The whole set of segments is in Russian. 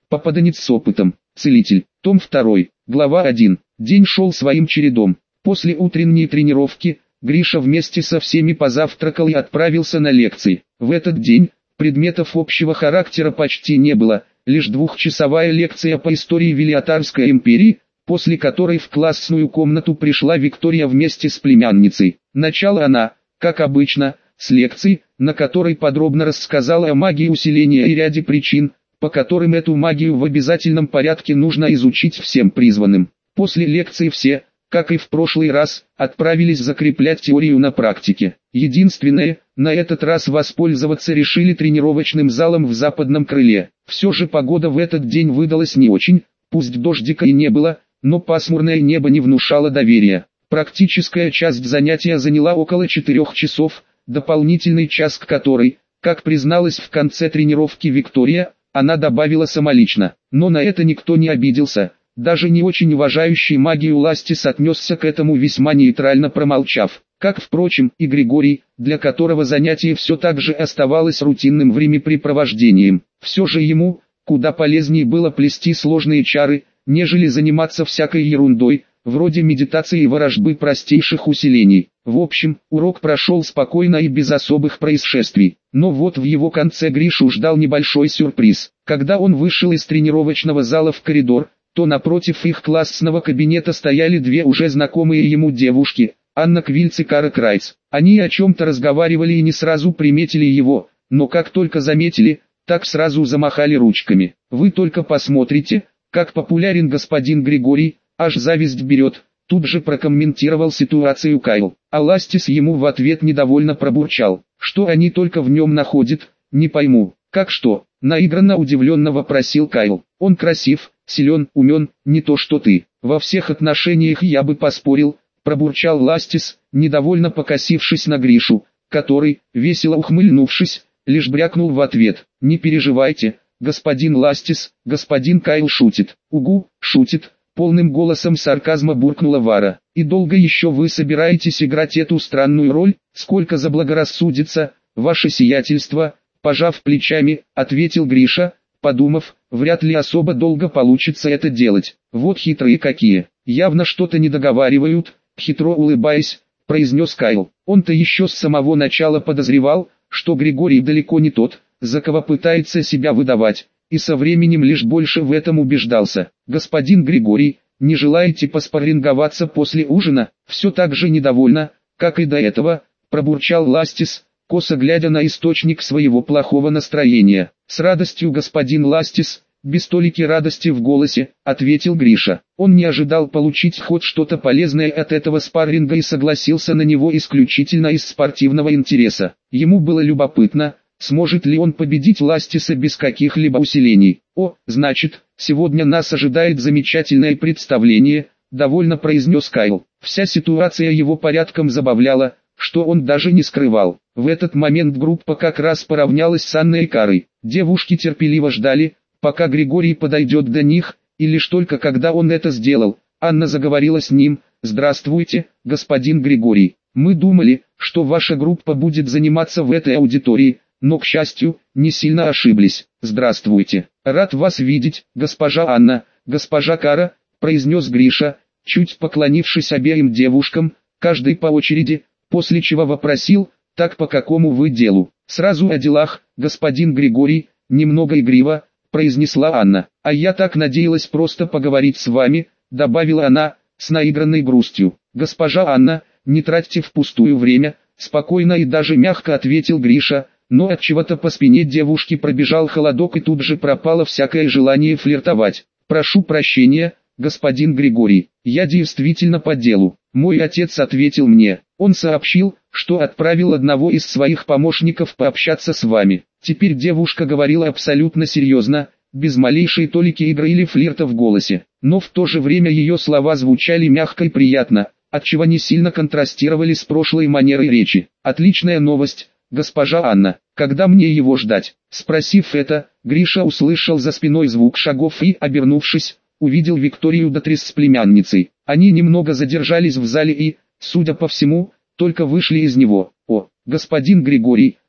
Попаданец с опытом. Целитель. Том 2. Глава 1. День шел своим чередом. После утренней тренировки, Гриша вместе со всеми позавтракал и отправился на лекции. В этот день, предметов общего характера почти не было, лишь двухчасовая лекция по истории Велиотарской империи, после которой в классную комнату пришла Виктория вместе с племянницей. Начала она, как обычно, с лекции, на которой подробно рассказала о магии усиления и ряде причин, по которым эту магию в обязательном порядке нужно изучить всем призванным. После лекции все, как и в прошлый раз, отправились закреплять теорию на практике. Единственное, на этот раз воспользоваться решили тренировочным залом в западном крыле. Все же погода в этот день выдалась не очень, пусть дождика и не было, но пасмурное небо не внушало доверия. Практическая часть занятия заняла около 4 часов, дополнительный час к которой, как призналась в конце тренировки Виктория, она добавила самолично. Но на это никто не обиделся, даже не очень уважающий магию Ластис отнесся к этому весьма нейтрально, промолчав. Как, впрочем, и Григорий, для которого занятие все так же оставалось рутинным времяпрепровождением. Все же ему, куда полезнее было плести сложные чары, нежели заниматься всякой ерундой, вроде медитации и ворожбы простейших усилений. В общем, урок прошел спокойно и без особых происшествий. Но вот в его конце Гришу ждал небольшой сюрприз. Когда он вышел из тренировочного зала в коридор, то напротив их классного кабинета стояли две уже знакомые ему девушки, Анна Квильц и Кара Крайц. Они о чем-то разговаривали и не сразу приметили его, но как только заметили, так сразу замахали ручками. «Вы только посмотрите, как популярен господин Григорий, аж зависть берет», тут же прокомментировал ситуацию Кайл. А Ластис ему в ответ недовольно пробурчал: «Что они только в нем находят, не пойму». «Как что?» — наигранно удивленно вопросил Кайл. «Он красив, силен, умен, не то что ты. Во всех отношениях я бы поспорил», — пробурчал Ластис, недовольно покосившись на Гришу, который, весело ухмыльнувшись, лишь брякнул в ответ: «Не переживайте, господин Ластис, господин Кайл шутит». «Угу, шутит», — полным голосом сарказма буркнула Вара. «И долго еще вы собираетесь играть эту странную роль?» «Сколько заблагорассудится, ваше сиятельство», — пожав плечами, ответил Гриша, подумав, вряд ли особо долго получится это делать. «Вот хитрые какие, явно что-то не договаривают», — хитро улыбаясь, произнес Кайл. Он-то еще с самого начала подозревал, что Григорий далеко не тот, за кого пытается себя выдавать, и со временем лишь больше в этом убеждался. «Господин Григорий, не желаете поспарринговаться после ужина?» Все так же недовольно, как и до этого, пробурчал Ластис, косо глядя на источник своего плохого настроения. «С радостью, господин Ластис», без толики радости в голосе, ответил Гриша. Он не ожидал получить хоть что-то полезное от этого спарринга и согласился на него исключительно из спортивного интереса. Ему было любопытно, сможет ли он победить Ластиса без каких-либо усилений. «О, значит, сегодня нас ожидает замечательное представление», — довольно произнес Кайл. Вся ситуация его порядком забавляла, что он даже не скрывал. В этот момент группа как раз поравнялась с Анной и Карой. Девушки терпеливо ждали, пока Григорий подойдет до них, и лишь только когда он это сделал, Анна заговорила с ним: «Здравствуйте, господин Григорий. Мы думали, что ваша группа будет заниматься в этой аудитории, но, к счастью, не сильно ошиблись. Здравствуйте. Рад вас видеть, госпожа Анна, госпожа Кара», — произнес Гриша, чуть поклонившись обеим девушкам, каждой по очереди, после чего вопросил: «Так по какому вы делу?» «Сразу о делах, господин Григорий», — немного игриво произнесла Анна. «А я так надеялась просто поговорить с вами», — добавила она, с наигранной грустью. «Госпожа Анна, не тратьте впустую время», — спокойно и даже мягко ответил Гриша, но от чего-то по спине девушки пробежал холодок и тут же пропало всякое желание флиртовать. «Прошу прощения, господин Григорий, я действительно по делу. Мой отец ответил мне. Он сообщил, что отправил одного из своих помощников пообщаться с вами». Теперь девушка говорила абсолютно серьезно, без малейшей толики игры или флирта в голосе. Но в то же время ее слова звучали мягко и приятно, отчего не сильно контрастировали с прошлой манерой речи. «Отличная новость, госпожа Анна. Когда мне его ждать?» Спросив это, Гриша услышал за спиной звук шагов и, обернувшись, увидел Викторию Датрис с племянницей. Они немного задержались в зале и, судя по всему, только вышли из него. «О, господин Григорий,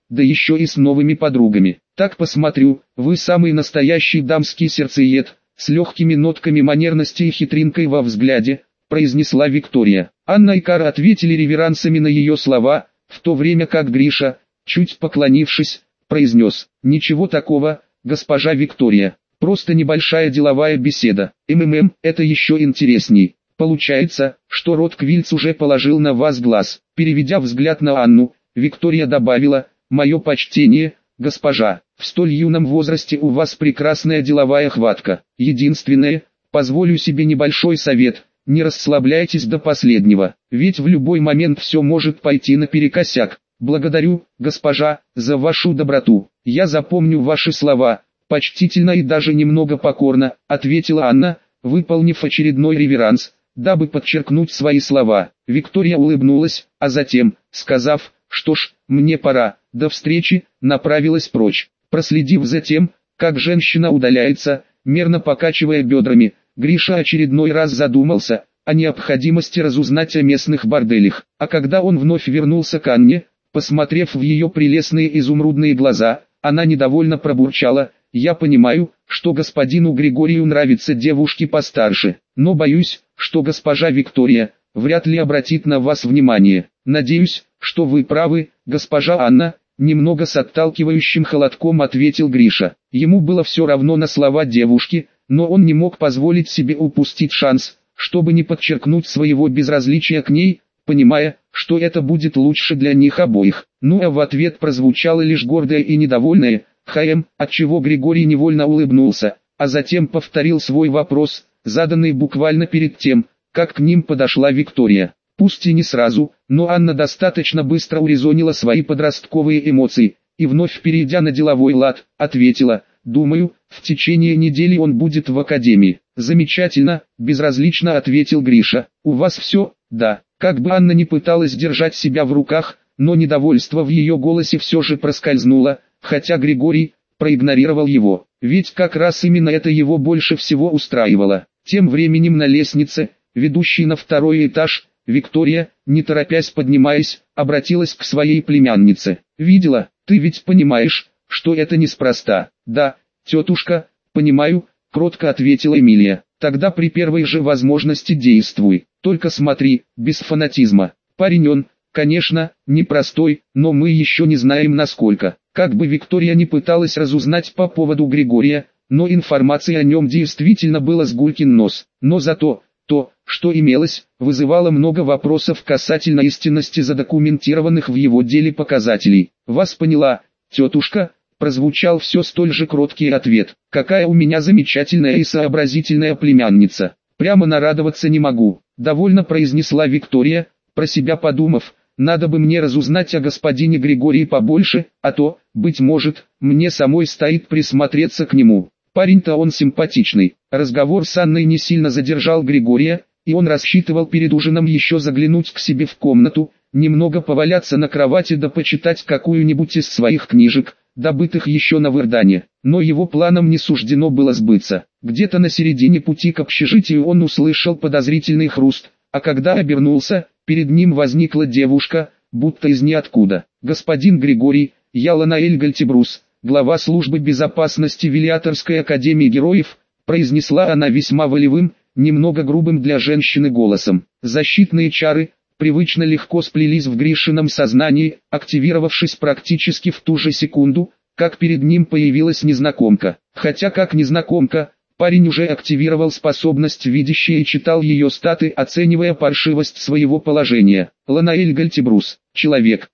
да еще и с новыми подругами. Так посмотрю, вы самый настоящий дамский сердцеед, с легкими нотками манерности и хитринкой во взгляде, произнесла Виктория. Анна и Кара ответили реверансами на ее слова, в то время как Гриша, чуть поклонившись, произнес: «Ничего такого, госпожа Виктория, просто небольшая деловая беседа. Это еще интересней. Получается, что Ротквильц уже положил на вас глаз». Переведя взгляд на Анну, Виктория добавила: «Мое почтение, госпожа, в столь юном возрасте у вас прекрасная деловая хватка. Единственное, позволю себе небольшой совет, не расслабляйтесь до последнего, ведь в любой момент все может пойти наперекосяк. Благодарю, госпожа, за вашу доброту. Я запомню ваши слова», почтительно и даже немного покорно, ответила Анна, выполнив очередной реверанс, дабы подчеркнуть свои слова. Виктория улыбнулась, а затем, сказав: «Что ж, мне пора, до встречи», направилась прочь. Проследив за тем, как женщина удаляется, мерно покачивая бедрами, Гриша очередной раз задумался о необходимости разузнать о местных борделях. А когда он вновь вернулся к Анне, посмотрев в ее прелестные изумрудные глаза, она недовольно пробурчала: «Я понимаю, что господину Григорию нравятся девушки постарше, но боюсь, что госпожа Виктория вряд ли обратит на вас внимание. Надеюсь, что вы правы, госпожа Анна», немного с отталкивающим холодком ответил Гриша. Ему было все равно на слова девушки, но он не мог позволить себе упустить шанс, чтобы не подчеркнуть своего безразличия к ней, понимая, что это будет лучше для них обоих. Ну а в ответ прозвучало лишь гордое и недовольное «ХМ», отчего Григорий невольно улыбнулся, а затем повторил свой вопрос, заданный буквально перед тем, как к ним подошла Виктория. Пусть и не сразу, но Анна достаточно быстро урезонила свои подростковые эмоции, и вновь перейдя на деловой лад, ответила: «Думаю, в течение недели он будет в академии». «Замечательно», безразлично ответил Гриша. «У вас все?» «Да». Как бы Анна ни пыталась держать себя в руках, но недовольство в ее голосе все же проскользнуло, хотя Григорий проигнорировал его, ведь как раз именно это его больше всего устраивало. Тем временем на лестнице, ведущей на второй этаж, Виктория, не торопясь поднимаясь, обратилась к своей племяннице. «Видела, ты ведь понимаешь, что это неспроста». «Да, тетушка, понимаю», — кротко ответила Эмилия. «Тогда при первой же возможности действуй, только смотри, без фанатизма. Парень он, конечно, непростой, но мы еще не знаем насколько». Как бы Виктория не пыталась разузнать по поводу Григория, но информации о нем действительно было с гулькин нос. Но зато, то, что имелось, вызывало много вопросов касательно истинности задокументированных в его деле показателей. «Вас поняла, тетушка», прозвучал все столь же кроткий ответ. «Какая у меня замечательная и сообразительная племянница. Прямо нарадоваться не могу», довольно произнесла Виктория, про себя подумав: «Надо бы мне разузнать о господине Григории побольше, а то, быть может, мне самой стоит присмотреться к нему». Парень-то он симпатичный. Разговор с Анной не сильно задержал Григория, и он рассчитывал перед ужином еще заглянуть к себе в комнату, немного поваляться на кровати да почитать какую-нибудь из своих книжек, добытых еще на Вырдане. Но его планам не суждено было сбыться. Где-то на середине пути к общежитию он услышал подозрительный хруст, а когда обернулся, перед ним возникла девушка, будто из ниоткуда. «Господин Григорий, я Ланаэль Гальтибрус, глава службы безопасности Вилиаторской академии героев», произнесла она весьма волевым, немного грубым для женщины голосом. Защитные чары привычно легко сплелись в Гришином сознании, активировавшись практически в ту же секунду, как перед ним появилась незнакомка. Хотя как незнакомка, парень уже активировал способность видящей и читал ее статы, оценивая паршивость своего положения. Ланаэль Гальтибрус, человек,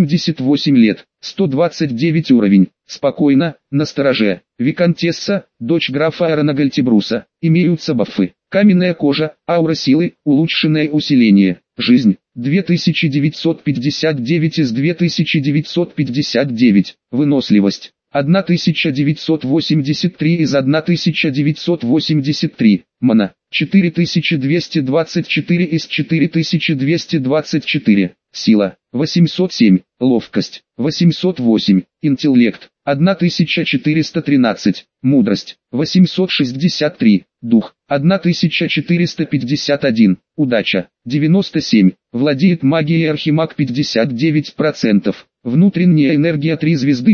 88 лет, 129 уровень, спокойно, настороже. Виконтесса, дочь графа Аарона Гальтибруса, имеются бафы: каменная кожа, аура силы, улучшенное усиление. Жизнь, 2959 из 2959, выносливость, 1983 из 1983, мана, 4224 из 4224, сила, 807, ловкость, 808, интеллект, 1413, мудрость, 863, дух, 1451, удача, 97, владеет магией архимаг 59%, внутренняя энергия 3 звезды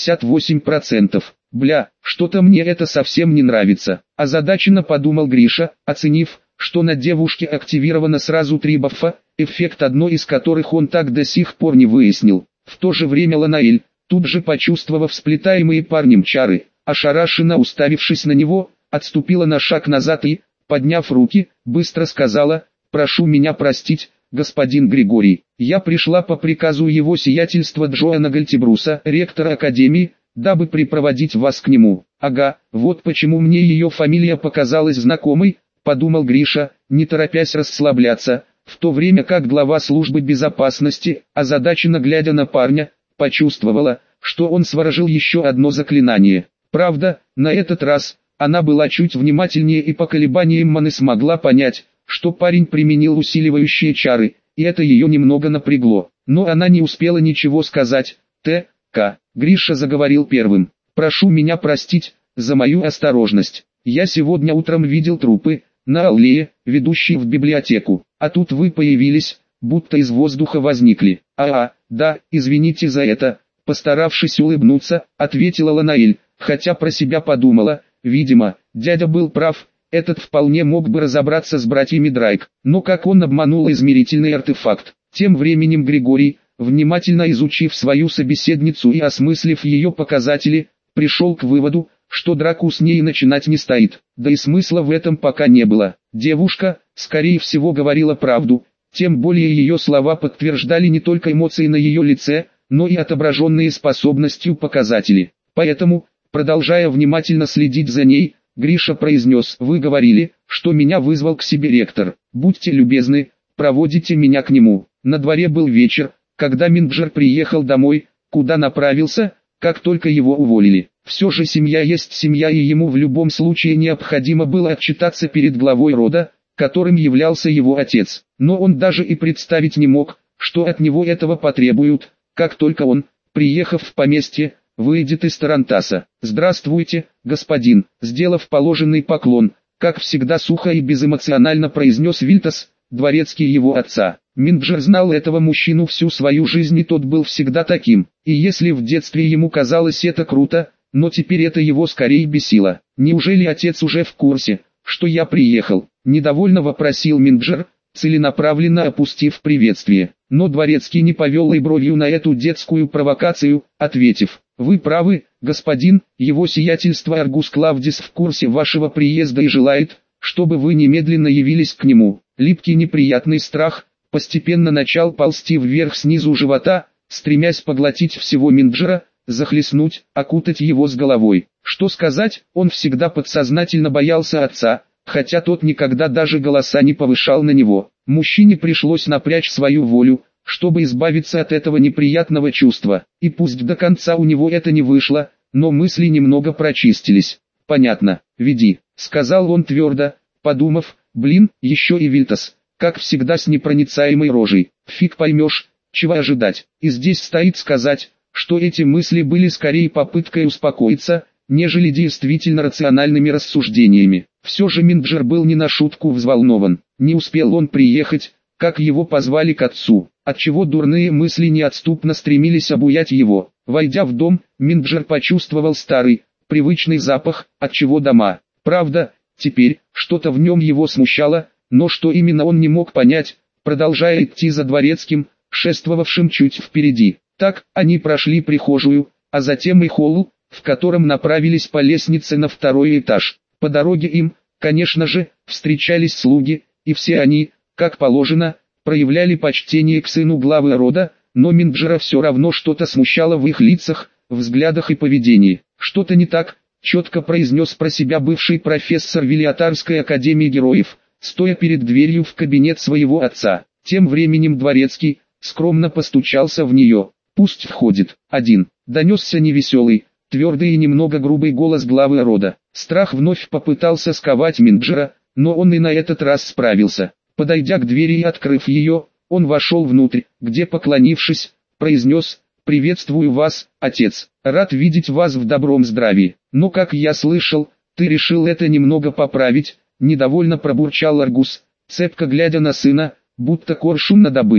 58%. Бля, что-то мне это совсем не нравится. Озадаченно подумал Гриша, оценив, что на девушке активировано сразу 3 бафа, эффект одной из которых он так до сих пор не выяснил. В то же время Ланаэль, тут же почувствовав сплетаемые парнем чары, ошарашенно уставившись на него, отступила на шаг назад и, подняв руки, быстро сказала: «Прошу меня простить, господин Григорий, я пришла по приказу его сиятельства Джоана Гальтибруса, ректора Академии, дабы припроводить вас к нему». «Ага, вот почему мне ее фамилия показалась знакомой», — подумал Гриша, не торопясь расслабляться, в то время как глава службы безопасности, озадаченно глядя на парня, почувствовала, что он сворожил еще одно заклинание. Правда, на этот раз она была чуть внимательнее и по колебаниям маны смогла понять, что парень применил усиливающие чары, и это ее немного напрягло. Но она не успела ничего сказать. «Т.К. Гриша заговорил первым. «Прошу меня простить за мою осторожность. Я сегодня утром видел трупы на аллее, ведущей в библиотеку, а тут вы появились, будто из воздуха возникли». Да, извините за это», — постаравшись улыбнуться, ответила Ланаэль, хотя про себя подумала, видимо, дядя был прав. Этот вполне мог бы разобраться с братьями Драйк, но как он обманул измерительный артефакт. Тем временем Григорий, внимательно изучив свою собеседницу и осмыслив ее показатели, пришел к выводу, что драку с ней начинать не стоит, да и смысла в этом пока не было. Девушка, скорее всего, говорила правду, тем более ее слова подтверждали не только эмоции на ее лице, но и отображенные способностью показатели. Поэтому, продолжая внимательно следить за ней, Гриша произнес: «Вы говорили, что меня вызвал к себе ректор. Будьте любезны, проводите меня к нему». На дворе был вечер, когда Минджер приехал домой, куда направился, как только его уволили. Все же семья есть семья, и ему в любом случае необходимо было отчитаться перед главой рода, которым являлся его отец. Но он даже и представить не мог, что от него этого потребуют, как только он, приехав в поместье, выйдет из тарантаса. «Здравствуйте, господин», сделав положенный поклон, как всегда сухо и безэмоционально произнес Вильтас, дворецкий его отца. Минджер знал этого мужчину всю свою жизнь, и тот был всегда таким. И если в детстве ему казалось это круто, но теперь это его скорее бесило. «Неужели отец уже в курсе, что я приехал?» — недовольно вопросил Минджер, целенаправленно опустив приветствие. Но дворецкий не повел и бровью на эту детскую провокацию, ответив: «Вы правы, господин, его сиятельство Аргус Клавдис в курсе вашего приезда и желает, чтобы вы немедленно явились к нему». Липкий неприятный страх постепенно начал ползти вверх снизу живота, стремясь поглотить всего Минджера, захлестнуть, окутать его с головой. Что сказать, он всегда подсознательно боялся отца, хотя тот никогда даже голоса не повышал на него. Мужчине пришлось напрячь свою волю, чтобы избавиться от этого неприятного чувства. И пусть до конца у него это не вышло, но мысли немного прочистились. «Понятно, веди», — сказал он твердо, подумав: «Блин, еще и Вильтас, как всегда с непроницаемой рожей. Фиг поймешь, чего ожидать». И здесь стоит сказать, что эти мысли были скорее попыткой успокоиться, нежели действительно рациональными рассуждениями. Все же Минджер был не на шутку взволнован. Не успел он приехать, как его позвали к отцу, отчего дурные мысли неотступно стремились обуять его. Войдя в дом, Минджер почувствовал старый, привычный запах, отчего дома. Правда, теперь что-то в нем его смущало, но что именно он не мог понять, продолжая идти за дворецким, шествовавшим чуть впереди. Так, они прошли прихожую, а затем и холл, в котором направились по лестнице на второй этаж. По дороге им, конечно же, встречались слуги, и все они, как положено, проявляли почтение к сыну главы рода, но Минджера все равно что-то смущало в их лицах, взглядах и поведении. «Что-то не так», — четко произнес про себя бывший профессор Вилиатарской академии героев, стоя перед дверью в кабинет своего отца. Тем временем дворецкий скромно постучался в нее. «Пусть входит». «Один», — донесся невеселый, твердый и немного грубый голос главы рода. Страх вновь попытался сковать Минджера, но он и на этот раз справился. Подойдя к двери и открыв ее, он вошел внутрь, где, поклонившись, произнес: «Приветствую вас, отец, рад видеть вас в добром здравии. Но, как я слышал, ты решил это немного поправить», — недовольно пробурчал Аргус, цепко глядя на сына, будто коршун на добычу.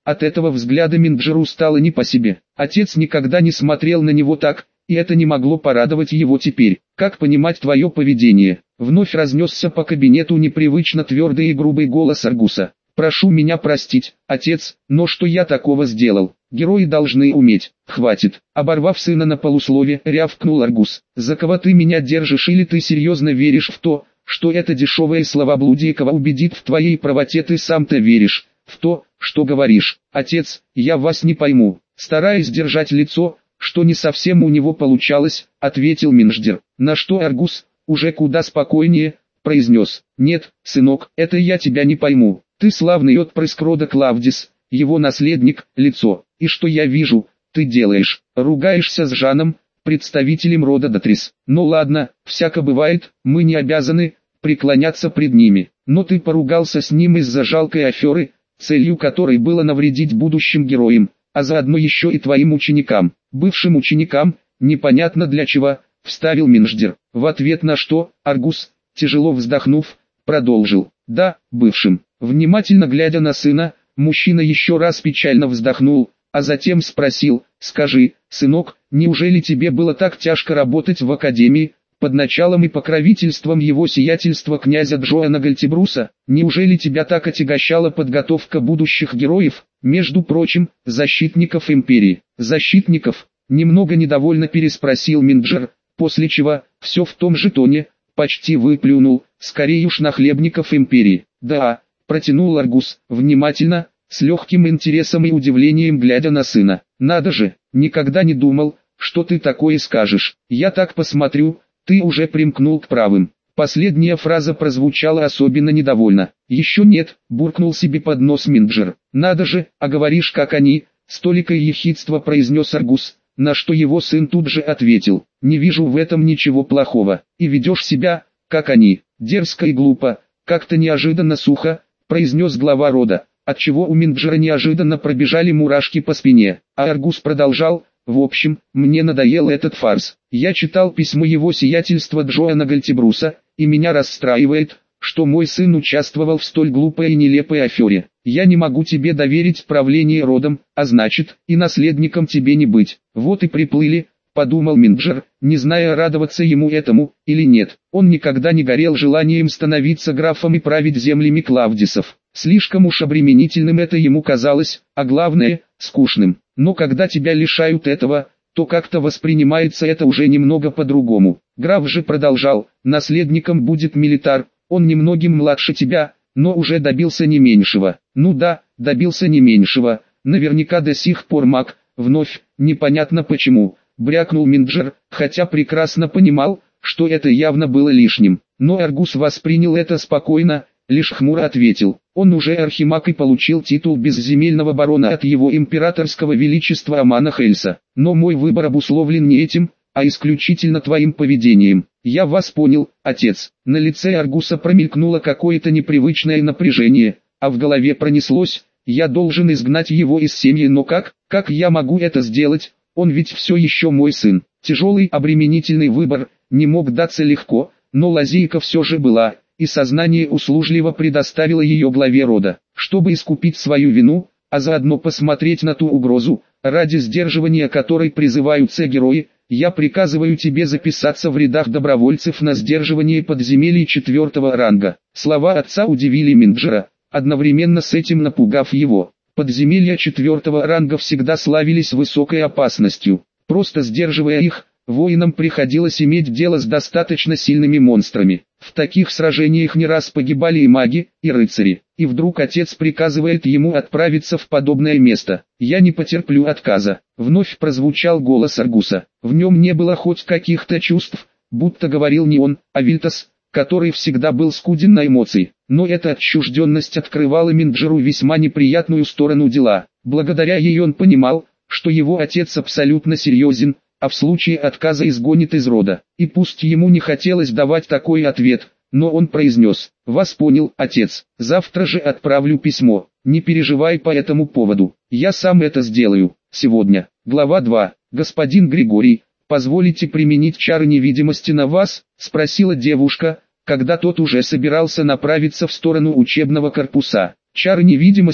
От этого взгляда Минджеру стало не по себе. Отец никогда не смотрел на него так, и это не могло порадовать его теперь. «Как понимать твое поведение?» Вновь разнесся по кабинету непривычно твердый и грубый голос Аргуса. «Прошу меня простить, отец, но что я такого сделал? Герои должны уметь». «Хватит!» Оборвав сына на полуслове, рявкнул Аргус. «За кого ты меня держишь, или ты серьезно веришь в то, что это дешевое словоблудие кого убедит в твоей правоте? Ты сам-то веришь в то, что говоришь?» «Отец, я вас не пойму». Стараясь держать лицо, что не совсем у него получалось, ответил Минджер. На что Аргус, уже куда спокойнее, произнес: «Нет, сынок, это я тебя не пойму. Ты славный отпрыск рода Клавдис, его наследник, лицо. И что я вижу, ты делаешь? Ругаешься с Жаном, представителем рода Дотрис. Ну ладно, всяко бывает, мы не обязаны преклоняться пред ними. Но ты поругался с ним из-за жалкой аферы, целью которой было навредить будущим героям, а заодно еще и твоим ученикам, бывшим ученикам, непонятно для чего», — вставил Минджер. В ответ на что, Аргус, тяжело вздохнув, продолжил: «Да, бывшим». Внимательно глядя на сына, мужчина еще раз печально вздохнул, а затем спросил: «Скажи, сынок, неужели тебе было так тяжко работать в академии, под началом и покровительством его сиятельства князя Джоана Гальтибруса? Неужели тебя так отягощала подготовка будущих героев, между прочим, защитников империи?» «Защитников?» — немного недовольно переспросил Минджер, после чего, все в том же тоне, почти выплюнул: «Скорее уж нахлебников империи». «Да», — протянул Аргус, внимательно, с легким интересом и удивлением глядя на сына. «Надо же, никогда не думал, что ты такое скажешь. Я так посмотрю, ты уже примкнул к правым». Последняя фраза прозвучала особенно недовольно. «Еще нет», — буркнул себе под нос Минджер. «Надо же, а говоришь как они», — с толикой ехидства произнес Аргус, на что его сын тут же ответил: «Не вижу в этом ничего плохого. И ведешь себя, как они, дерзко и глупо». «Как-то неожиданно сухо», — произнес глава рода, отчего у Минджера неожиданно пробежали мурашки по спине. А Аргус продолжал: «В общем, мне надоел этот фарс. Я читал письмо его сиятельства Джоана Гальтибруса, и меня расстраивает, что мой сын участвовал в столь глупой и нелепой афере. Я не могу тебе доверить правление родом, а значит, и наследником тебе не быть. Вот и приплыли», — подумал Минджер, не зная, радоваться ему этому или нет. Он никогда не горел желанием становиться графом и править землями Клавдисов. Слишком уж обременительным это ему казалось, а главное, скучным. Но когда тебя лишают этого, то как-то воспринимается это уже немного по-другому. Граф же продолжал: «Наследником будет Милитар, он немногим младше тебя, но уже добился не меньшего». «Ну да, добился не меньшего, наверняка до сих пор маг». Вновь, непонятно почему, брякнул Минджер, хотя прекрасно понимал, что это явно было лишним. Но Аргус воспринял это спокойно, лишь хмуро ответил: «Он уже архимаг и получил титул безземельного барона от его императорского величества Амана Хельса. Но мой выбор обусловлен не этим, а исключительно твоим поведением». «Я вас понял, отец». На лице Аргуса промелькнуло какое-то непривычное напряжение, а в голове пронеслось: «Я должен изгнать его из семьи, но как я могу это сделать? Он ведь все еще мой сын». Тяжелый обременительный выбор не мог даться легко, но лазейка все же была, и сознание услужливо предоставило ее главе рода. Чтобы искупить свою вину, а заодно посмотреть на ту угрозу, ради сдерживания которой призываются герои, я приказываю тебе записаться в рядах добровольцев на сдерживание подземелий 4-го ранга». Слова отца удивили Минджера, одновременно с этим напугав его. Подземелья 4-го ранга всегда славились высокой опасностью. Просто сдерживая их, воинам приходилось иметь дело с достаточно сильными монстрами. В таких сражениях не раз погибали и маги, и рыцари. И вдруг отец приказывает ему отправиться в подобное место. «Я не потерплю отказа». Вновь прозвучал голос Аргуса. В нем не было хоть каких-то чувств, будто говорил не он, а Вильтас, который всегда был скуден на эмоции. Но эта отчужденность открывала Минджеру весьма неприятную сторону дела. Благодаря ей он понимал, что его отец абсолютно серьезен, а в случае отказа изгонит из рода. И пусть ему не хотелось давать такой ответ, но он произнес: «Вас понял, отец. Завтра же отправлю письмо. Не переживай по этому поводу. Я сам это сделаю. Сегодня». Глава 2. «Господин Григорий, позволите применить чары невидимости на вас?» — спросила девушка, когда тот уже собирался направиться в сторону учебного корпуса. «Чары невидимости?»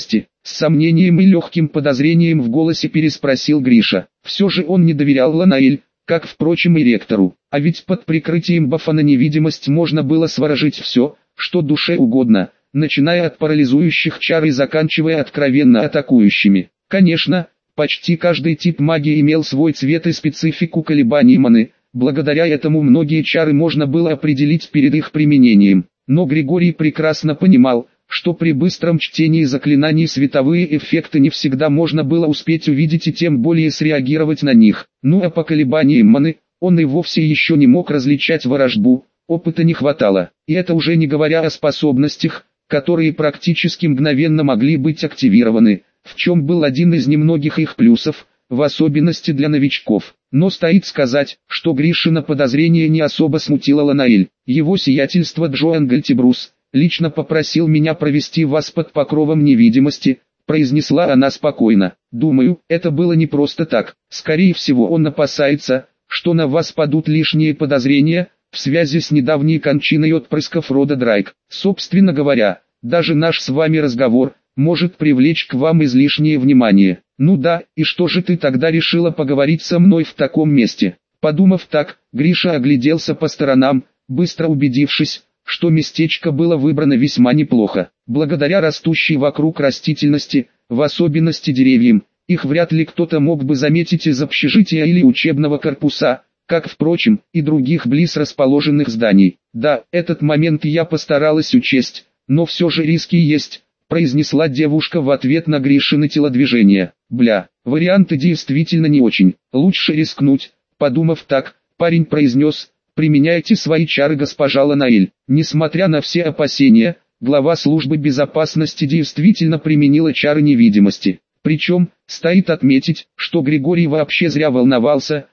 С сомнением и легким подозрением в голосе переспросил Гриша. Все же он не доверял Ланаэль, как, впрочем, и ректору. А ведь под прикрытием бафа на невидимость можно было сворожить все, что душе угодно, начиная от парализующих чар и заканчивая откровенно атакующими. Конечно, почти каждый тип магии имел свой цвет и специфику колебаний маны, благодаря этому многие чары можно было определить перед их применением. Но Григорий прекрасно понимал, что при быстром чтении заклинаний световые эффекты не всегда можно было успеть увидеть и тем более среагировать на них. Ну а по колебаниям маны, он и вовсе еще не мог различать ворожбу, опыта не хватало. И это уже не говоря о способностях, которые практически мгновенно могли быть активированы, в чем был один из немногих их плюсов, в особенности для новичков. Но стоит сказать, что Гришина подозрение не особо смутило Ланаэль. Его сиятельство Джоан Гальтибрус лично попросил меня провести вас под покровом невидимости, произнесла она спокойно. Думаю, это было не просто так. Скорее всего, он опасается, что на вас падут лишние подозрения в связи с недавней кончиной отпрысков рода Драйк. Собственно говоря, даже наш с вами разговор может привлечь к вам излишнее внимание. Ну да, и что же ты тогда решила поговорить со мной в таком месте? Подумав так, Гриша огляделся по сторонам, быстро убедившись, что местечко было выбрано весьма неплохо. Благодаря растущей вокруг растительности, в особенности деревьям, их вряд ли кто-то мог бы заметить из общежития или учебного корпуса, как, впрочем, и других близ расположенных зданий. Да, этот момент я постаралась учесть, но все же риски есть, произнесла девушка в ответ на Гришины телодвижение. Бля, варианты действительно не очень, лучше рискнуть. Подумав так, парень произнес: применяйте свои чары, госпожа Ланаэль. Несмотря на все опасения, глава службы безопасности действительно применила чары невидимости. Причем, стоит отметить, что Григорий вообще зря волновался.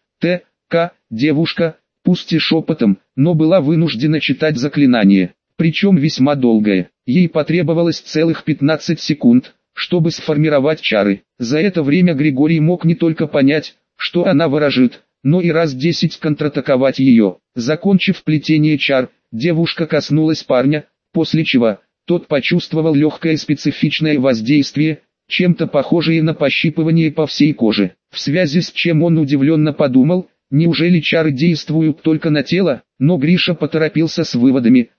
Девушка, пусть и шепотом, но была вынуждена читать заклинание, причем весьма долгое. Ей потребовалось целых 15 секунд, чтобы сформировать чары. За это время Григорий мог не только понять, что она ворожит, но и раз 10 контратаковать ее. Закончив плетение чар, девушка коснулась парня, после чего тот почувствовал легкое специфичное воздействие, чем-то похожее на пощипывание по всей коже, в связи с чем он удивленно подумал: неужели чары действуют только на тело? Но Гриша поторопился с выводами.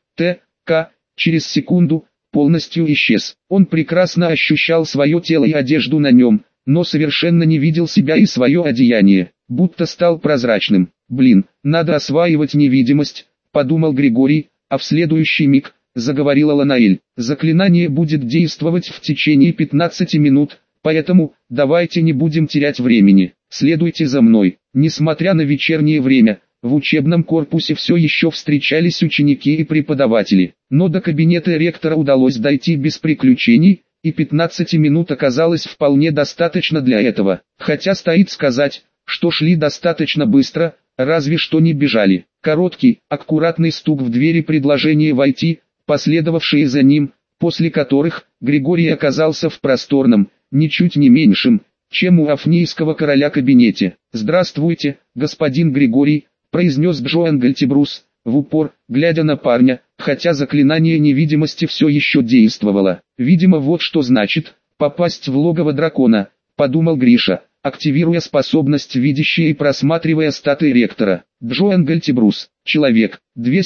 Через секунду полностью исчез. Он прекрасно ощущал свое тело и одежду на нем, но совершенно не видел себя и свое одеяние, будто стал прозрачным. Блин, надо осваивать невидимость, подумал Григорий, а в следующий миг заговорила Ланаэль. Заклинание будет действовать в течение 15 минут, поэтому давайте не будем терять времени. Следуйте за мной. Несмотря на вечернее время, в учебном корпусе все еще встречались ученики и преподаватели, но до кабинета ректора удалось дойти без приключений, и 15 минут оказалось вполне достаточно для этого. Хотя стоит сказать, что шли достаточно быстро, разве что не бежали. Короткий, аккуратный стук в двери, предложение войти, последовавшие за ним, после которых Григорий оказался в просторном, ничуть не меньшем, чем у афнийского короля кабинете. «Здравствуйте, господин Григорий», произнес Джоан Гальтибрус, в упор, глядя на парня, хотя заклинание невидимости все еще действовало. Видимо, вот что значит попасть в логово дракона, подумал Гриша, активируя способность видящая и просматривая статы ректора. Джоан Гальтибрус, человек,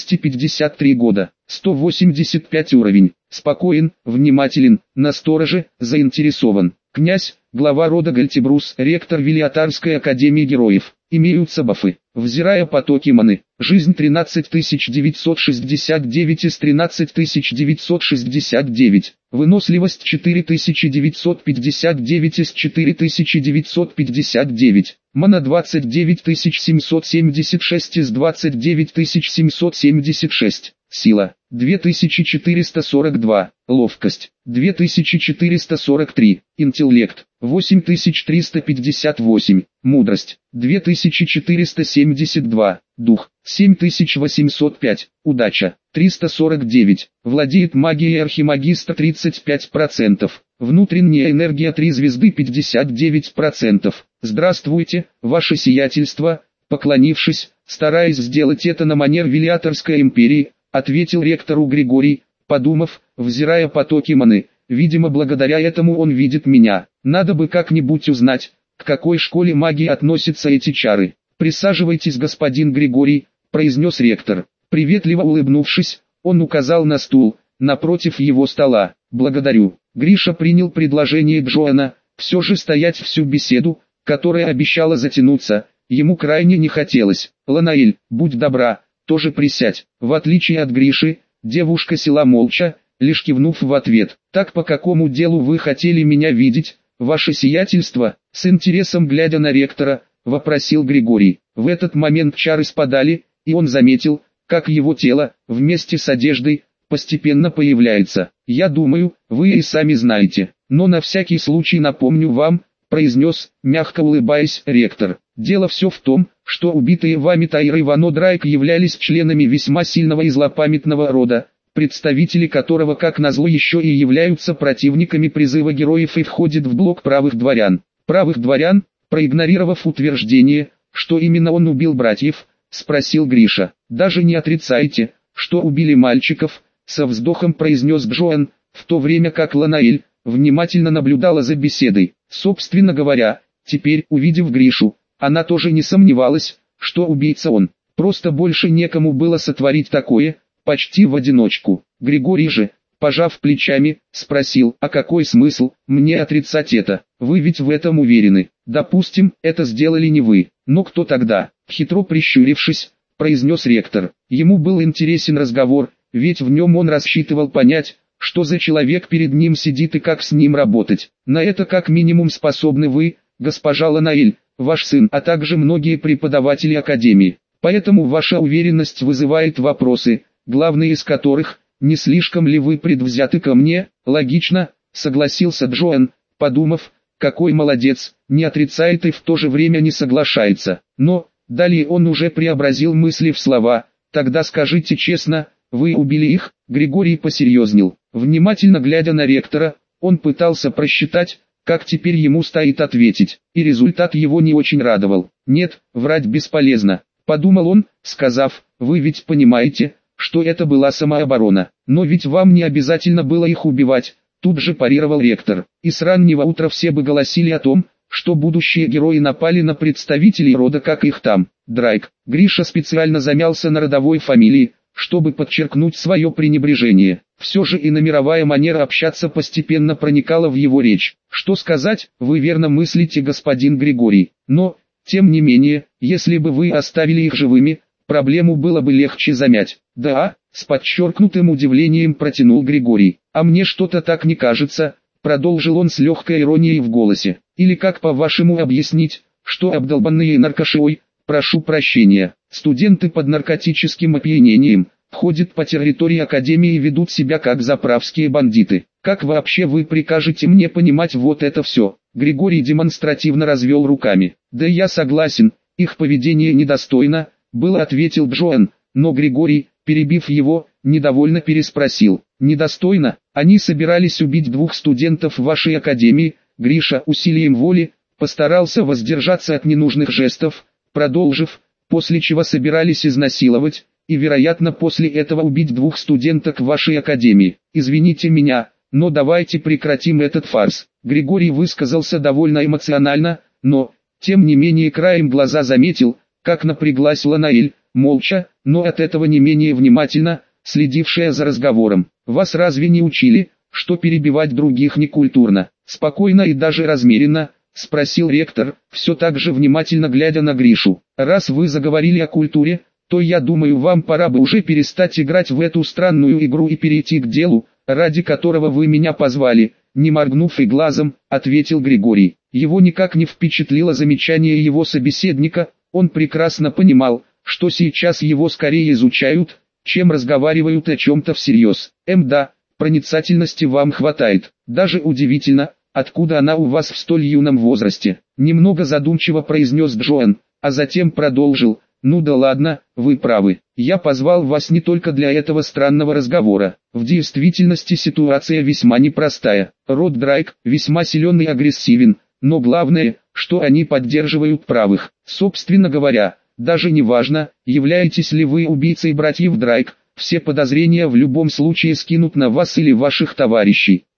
253 года, 185 уровень, спокоен, внимателен, настороже, заинтересован. Князь, глава рода Гальтибрус, ректор Велиотарской академии героев. Имеются бафы. Взирая потоки маны. Жизнь 13969 из 13969. Выносливость 4959 из 4959. Мана 29776 из 29776. Сила 2442, ловкость 2443, интеллект 8358, мудрость 2472, дух 7805, удача 349, владеет магией архимагистра 35%, внутренняя энергия 3 звезды 59%. Здравствуйте, ваше сиятельство, поклонившись, стараясь сделать это на манер Велиаторской империи, ответил ректору Григорий, подумав, взирая потоки маны. видимо благодаря этому он видит меня. Надо бы как-нибудь узнать, к какой школе магии относятся эти чары. «Присаживайтесь, господин Григорий», – произнес ректор. Приветливо улыбнувшись, он указал на стул, напротив его стола. «Благодарю». Гриша принял предложение Джоэна, все же стоять всю беседу, которая обещала затянуться, ему крайне не хотелось. «Ланаэль, будь добра, тоже присядь». В отличие от Гриши, девушка села молча, лишь кивнув в ответ. «Так по какому делу вы хотели меня видеть, ваше сиятельство?» С интересом глядя на ректора, вопросил Григорий. В этот момент чары спадали, и он заметил, как его тело, вместе с одеждой, постепенно появляется. «Я думаю, вы и сами знаете, но на всякий случай напомню вам», произнес, мягко улыбаясь, ректор. «Дело все в том, что убитые вами Тайра и Вано Драйк являлись членами весьма сильного и злопамятного рода, представители которого как назло еще и являются противниками призыва героев и входят в блок правых дворян». «Правых дворян?» Проигнорировав утверждение, что именно он убил братьев, спросил Гриша. «Даже не отрицайте, что убили мальчиков», со вздохом произнес Джоэн, в то время как Ланаэль внимательно наблюдала за беседой. Собственно говоря, теперь, увидев Гришу, она тоже не сомневалась, что убийца он. Просто больше некому было сотворить такое, почти в одиночку. Григорий же, пожав плечами, спросил: «А какой смысл мне отрицать это? Вы ведь в этом уверены?» «Допустим, это сделали не вы, но кто тогда?» Хитро прищурившись, произнес ректор. Ему был интересен разговор, ведь в нем он рассчитывал понять, что за человек перед ним сидит и как с ним работать. «На это как минимум способны вы, госпожа Ланаэль, ваш сын, а также многие преподаватели Академии. Поэтому ваша уверенность вызывает вопросы, главный из которых: не слишком ли вы предвзяты ко мне?» «Логично», согласился Джоэн, подумав, какой молодец, не отрицает и в то же время не соглашается. Но, далее он уже преобразил мысли в слова: «Тогда скажите честно, вы убили их?» Григорий посерьезнел. Внимательно глядя на ректора, он пытался просчитать, как теперь ему стоит ответить, и результат его не очень радовал. «Нет, врать бесполезно», подумал он, сказав: «Вы ведь понимаете, что это была самооборона. Но ведь вам не обязательно было их убивать», тут же парировал ректор. «И с раннего утра все бы голосили о том, что будущие герои напали на представителей рода, как их там, Драйк». Гриша специально замялся на родовой фамилии, чтобы подчеркнуть свое пренебрежение. Все же и мировая манера общаться постепенно проникала в его речь. «Что сказать, вы верно мыслите, господин Григорий, но, тем не менее, если бы вы оставили их живыми, проблему было бы легче замять». «Да», с подчеркнутым удивлением протянул Григорий. «А мне что-то так не кажется», продолжил он с легкой иронией в голосе. «Или как по-вашему объяснить, что обдолбанные наркошей, прошу прощения, студенты под наркотическим опьянением, ходят по территории Академии и ведут себя как заправские бандиты? Как вообще вы прикажете мне понимать вот это все?» Григорий демонстративно развел руками. «Да я согласен, их поведение недостойно», было ответил Джоэн, но Григорий, перебив его, недовольно переспросил: «Недостойно? Они собирались убить 2 студентов вашей Академии». Гриша усилием воли постарался воздержаться от ненужных жестов, продолжив: «после чего собирались изнасиловать, и вероятно после этого убить 2 студенток вашей Академии. Извините меня, но давайте прекратим этот фарс». Григорий высказался довольно эмоционально, но, тем не менее, краем глаза заметил, как напряглась Ланаэль, молча, но от этого не менее внимательно, следившая за разговором. «Вас разве не учили, что перебивать других некультурно?» Спокойно и даже размеренно спросил ректор, все так же внимательно глядя на Гришу. «Раз вы заговорили о культуре, то я думаю, вам пора бы уже перестать играть в эту странную игру и перейти к делу, ради которого вы меня позвали», не моргнув и глазом, ответил Григорий. Его никак не впечатлило замечание его собеседника, он прекрасно понимал, что сейчас его скорее изучают, чем разговаривают о чем-то всерьез. Да, проницательности вам хватает. Даже удивительно, откуда она у вас в столь юном возрасте», немного задумчиво произнес Джоэн, а затем продолжил: «Ну да ладно, вы правы. Я позвал вас не только для этого странного разговора. В действительности ситуация весьма непростая. Род Драйк весьма силен и агрессивен, но главное, что они поддерживают правых. Собственно говоря, даже не важно, являетесь ли вы убийцей братьев Драйк, все подозрения в любом случае скинут на вас или ваших товарищей.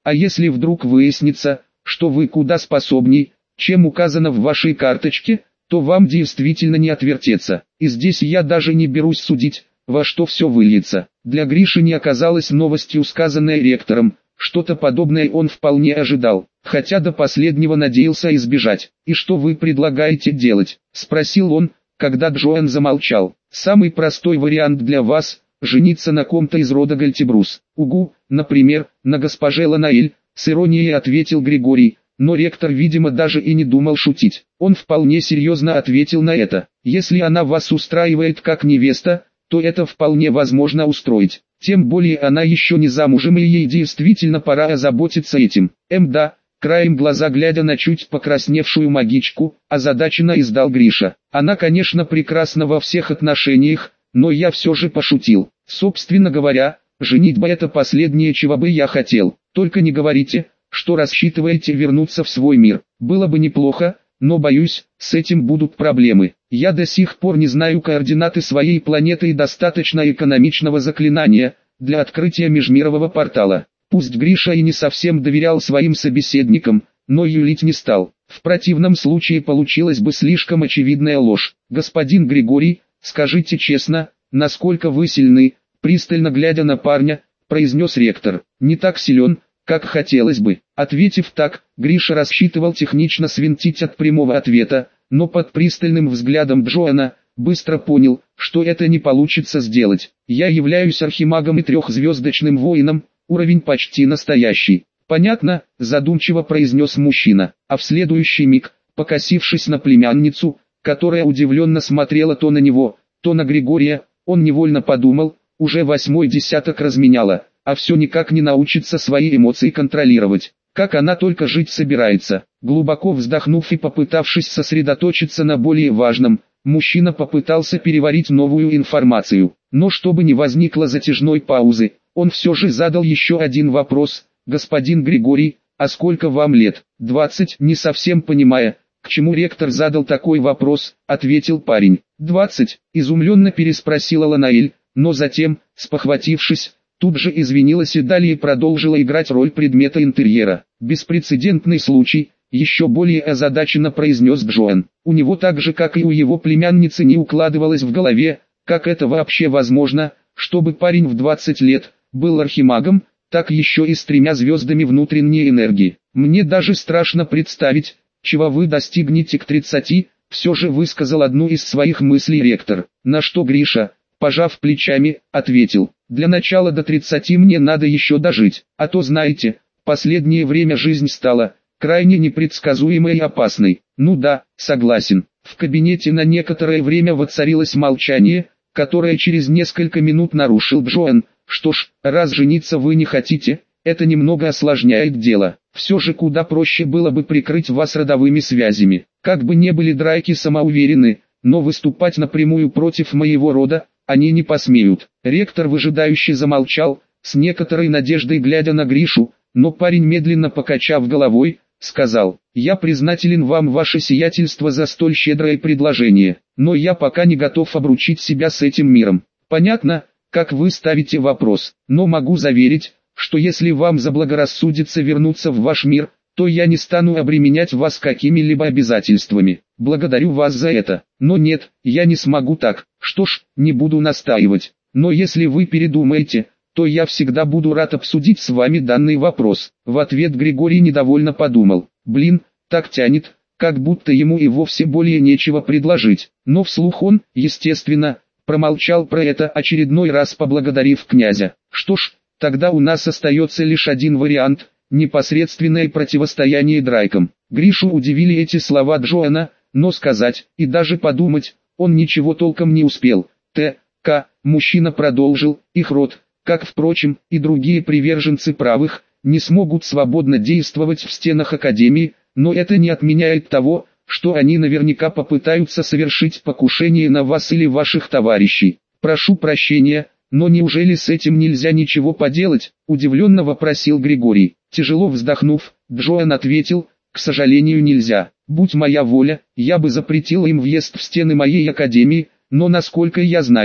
А если вдруг выяснится, что вы куда способней, чем указано в вашей карточке, то вам действительно не отвертеться. И здесь я даже не берусь судить, во что все выльется. Для Гриши не оказалось новостью, сказанной ректором. Что-то подобное он вполне ожидал, хотя до последнего надеялся избежать. «И что вы предлагаете делать?» – спросил он, когда Джоан замолчал. «Самый простой вариант для вас – жениться на ком-то из рода Гальтибрус. Угу, например, на госпоже Ланаэль», – с иронией ответил Григорий, но ректор, видимо, даже и не думал шутить. Он вполне серьезно ответил на это. «Если она вас устраивает как невеста, то это вполне возможно устроить. Тем более она еще не замужем и ей действительно пора озаботиться этим». Да, краем глаза глядя на чуть покрасневшую магичку, озадаченно издал Гриша. «Она, конечно, прекрасна во всех отношениях, но я все же пошутил. Собственно говоря, женитьба — это последнее, чего бы я хотел. Только не говорите, что рассчитываете вернуться в свой мир. Было бы неплохо, но боюсь, с этим будут проблемы. Я до сих пор не знаю координаты своей планеты и достаточно экономичного заклинания для открытия межмирового портала». Пусть Гриша и не совсем доверял своим собеседникам, но юлить не стал. В противном случае получилась бы слишком очевидная ложь. «Господин Григорий, скажите честно, насколько вы сильны?» Пристально глядя на парня, произнес ректор. «Не так силен, как хотелось бы». Ответив так, Гриша рассчитывал технично свинтить от прямого ответа, но под пристальным взглядом Джоана быстро понял, что это не получится сделать. «Я являюсь архимагом и трехзвездочным воином, уровень почти настоящий». «Понятно», задумчиво произнес мужчина, а в следующий миг, покосившись на племянницу, которая удивленно смотрела то на него, то на Григория, он невольно подумал, уже 8-й десяток разменяла, а все никак не научится свои эмоции контролировать. Как она только жить собирается. Глубоко вздохнув и попытавшись сосредоточиться на более важном, мужчина попытался переварить новую информацию. Но чтобы не возникло затяжной паузы, он все же задал еще один вопрос. «Господин Григорий, а сколько вам лет?» 20, не совсем понимая, к чему ректор задал такой вопрос, ответил парень. 20, изумленно переспросила Ланаэль, но затем, спохватившись, тут же извинилась и далее продолжила играть роль предмета интерьера. «Беспрецедентный случай», еще более озадаченно произнес Джоан. У него так же, как и у его племянницы, не укладывалось в голове, как это вообще возможно, чтобы парень в 20 лет был архимагом, так еще и с 3 звездами внутренней энергии. «Мне даже страшно представить, чего вы достигнете к 30, все же высказал одну из своих мыслей ректор. На что Гриша, пожав плечами, ответил: «Для начала до 30 мне надо еще дожить, а то, знаете, последнее время жизнь стала крайне непредсказуемой и опасной». «Ну да, согласен». В кабинете на некоторое время воцарилось молчание, которое через несколько минут нарушил Джоан. «Что ж, раз жениться вы не хотите, это немного осложняет дело. Все же куда проще было бы прикрыть вас родовыми связями. Как бы не были Драйки самоуверены, но выступать напрямую против моего рода они не посмеют». Ректор выжидающе замолчал, с некоторой надеждой глядя на Гришу, но парень, медленно покачав головой, сказал: «Я признателен вам, ваше сиятельство, за столь щедрое предложение, но я пока не готов обручить себя с этим миром». «Понятно, как вы ставите вопрос, но могу заверить, что если вам заблагорассудится вернуться в ваш мир, то я не стану обременять вас какими-либо обязательствами. Благодарю вас за это. Но нет, я не смогу так. Что ж, не буду настаивать. Но если вы передумаете, то я всегда буду рад обсудить с вами данный вопрос». В ответ Григорий недовольно подумал: «Блин, так тянет, как будто ему и вовсе более нечего предложить». Но вслух он, естественно, промолчал про это, очередной раз поблагодарив князя. «Что ж, тогда у нас остается лишь один вариант – непосредственное противостояние Драйкам». Гришу удивили эти слова Джоана, но сказать и даже подумать он ничего толком не успел. Мужчина продолжил: «Их род, как, впрочем, и другие приверженцы правых, не смогут свободно действовать в стенах Академии, но это не отменяет того, что они наверняка попытаются совершить покушение на вас или ваших товарищей. Прошу прощения, но неужели с этим нельзя ничего поделать?» – удивленно вопросил Григорий. Тяжело вздохнув, Джоан ответил: «К сожалению, нельзя. Будь моя воля, я бы запретил им въезд в стены моей академии, но насколько я знаю,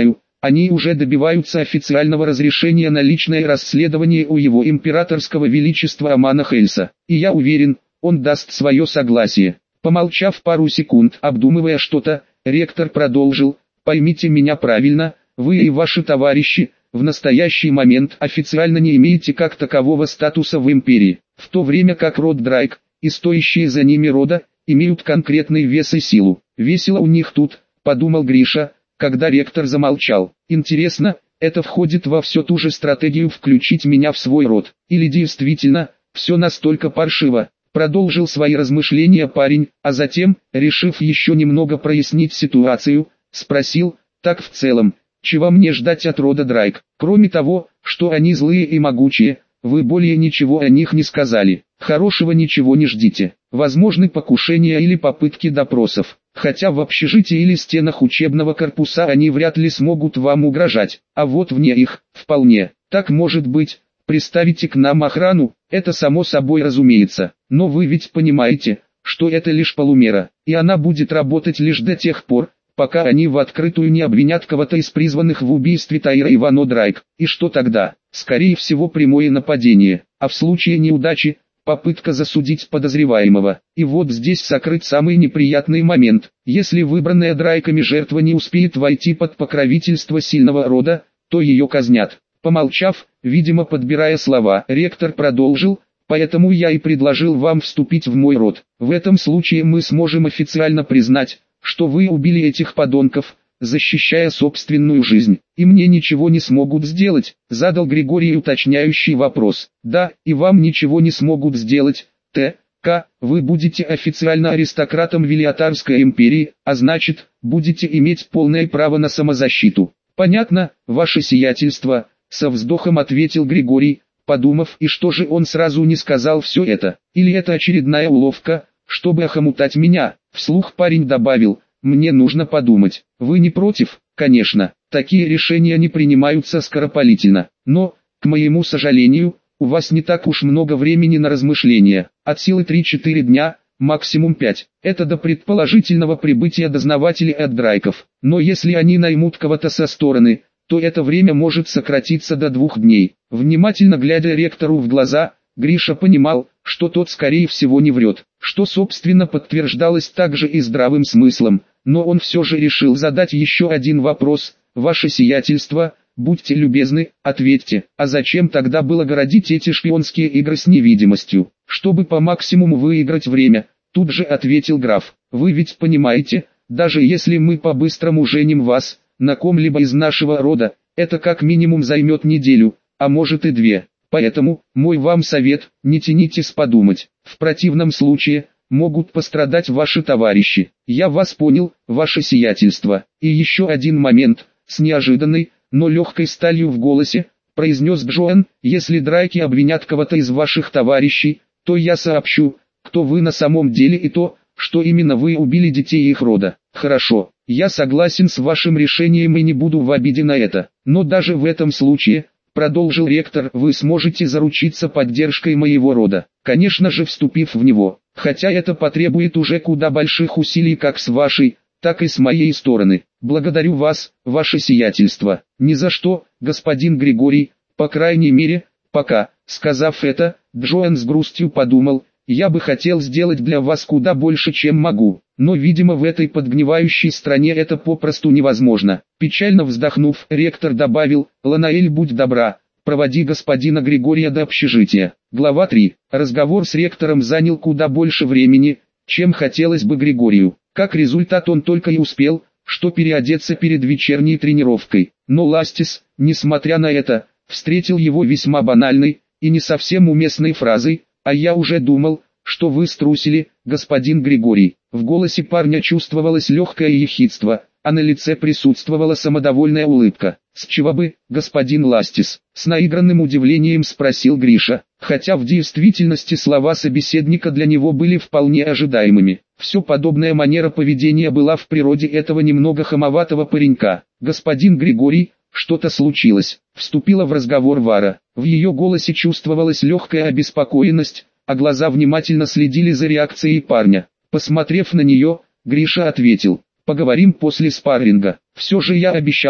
Они уже добиваются официального разрешения на личное расследование у его императорского величества Амана Хельса. И я уверен, он даст свое согласие. Помолчав пару секунд, обдумывая что-то, ректор продолжил: «Поймите меня правильно, вы и ваши товарищи в настоящий момент официально не имеете как такового статуса в империи, в то время как род Драйк и стоящие за ними рода имеют конкретный вес и силу. Весело у них тут», — подумал Гриша, когда ректор замолчал. «Интересно, это входит во всю ту же стратегию включить меня в свой род, или действительно, все настолько паршиво?» Продолжил свои размышления парень, а затем, решив еще немного прояснить ситуацию, спросил: «Так в целом, чего мне ждать от рода Драйк? Кроме того, что они злые и могучие, вы более ничего о них не сказали. Хорошего ничего не ждите. Возможны покушения или попытки допросов, хотя в общежитии или стенах учебного корпуса они вряд ли смогут вам угрожать, а вот вне их, вполне. Так может быть. Приставите к нам охрану, это само собой разумеется, но вы ведь понимаете, что это лишь полумера, и она будет работать лишь до тех пор, пока они в открытую не обвинят кого-то из призванных в убийстве Тайра Ивано Драйк. И что тогда? Скорее всего прямое нападение, а в случае неудачи, попытка засудить подозреваемого. И вот здесь сокрыт самый неприятный момент. Если выбранная Драйками жертва не успеет войти под покровительство сильного рода, то ее казнят. Помолчав, видимо подбирая слова, ректор продолжил: «Поэтому я и предложил вам вступить в мой род. В этом случае мы сможем официально признать, что вы убили этих подонков, защищая собственную жизнь. И мне ничего не смогут сделать», — задал Григорий уточняющий вопрос. «Да, и вам ничего не смогут сделать, Т.К. Вы будете официально аристократом Велиотарской империи, а значит, будете иметь полное право на самозащиту». «Понятно, ваше сиятельство», — со вздохом ответил Григорий, подумав, и что же он сразу не сказал все это, или это очередная уловка, чтобы охомутать меня. Вслух парень добавил: «Мне нужно подумать. Вы не против?» «Конечно, такие решения не принимаются скоропалительно, но, к моему сожалению, у вас не так уж много времени на размышления, от силы 3-4 дня, максимум 5, это до предположительного прибытия дознавателей от Драйков, но если они наймут кого-то со стороны, то это время может сократиться до 2 дней». Внимательно глядя ректору в глаза, Гриша понимал, что тот скорее всего не врет, что собственно подтверждалось также и здравым смыслом, но он все же решил задать еще один вопрос: «Ваше сиятельство, будьте любезны, ответьте, а зачем тогда было городить эти шпионские игры с невидимостью?» «Чтобы по максимуму выиграть время», тут же ответил граф. «Вы ведь понимаете, даже если мы по-быстрому женим вас на ком-либо из нашего рода, это как минимум займет неделю, а может и 2. Поэтому, мой вам совет, не тяните с подумать, в противном случае, могут пострадать ваши товарищи». «Я вас понял, ваше сиятельство». И еще один момент, с неожиданной, но легкой сталью в голосе, произнес Джоан: «Если Драйки обвинят кого-то из ваших товарищей, то я сообщу, кто вы на самом деле и то, что именно вы убили детей их рода». «Хорошо, я согласен с вашим решением и не буду в обиде на это, но даже в этом случае, — продолжил ректор, — вы сможете заручиться поддержкой моего рода, конечно же вступив в него, хотя это потребует уже куда больших усилий как с вашей, так и с моей стороны. Благодарю вас, ваше сиятельство». «Ни за что, господин Григорий, по крайней мере, пока». Сказав это, Джоан с грустью подумал: «Я бы хотел сделать для вас куда больше, чем могу, но видимо в этой подгнивающей стране это попросту невозможно». Печально вздохнув, ректор добавил: «Ланаэль, будь добра, проводи господина Григория до общежития». Глава 3. Разговор с ректором занял куда больше времени, чем хотелось бы Григорию. Как результат он только и успел, что переодеться перед вечерней тренировкой. Но Ластис, несмотря на это, встретил его весьма банальной и не совсем уместной фразой: «А я уже думал, что вы струсили, господин Григорий». В голосе парня чувствовалось легкое ехидство, а на лице присутствовала самодовольная улыбка. «С чего бы, господин Ластис?» — с наигранным удивлением спросил Гриша, хотя в действительности слова собеседника для него были вполне ожидаемыми. Все подобная манера поведения была в природе этого немного хамоватого паренька. «Господин Григорий, что-то случилось», — вступила в разговор Вара. В ее голосе чувствовалась легкая обеспокоенность, а глаза внимательно следили за реакцией парня. Посмотрев на нее, Гриша ответил: «Поговорим после спарринга. Все же я обещал,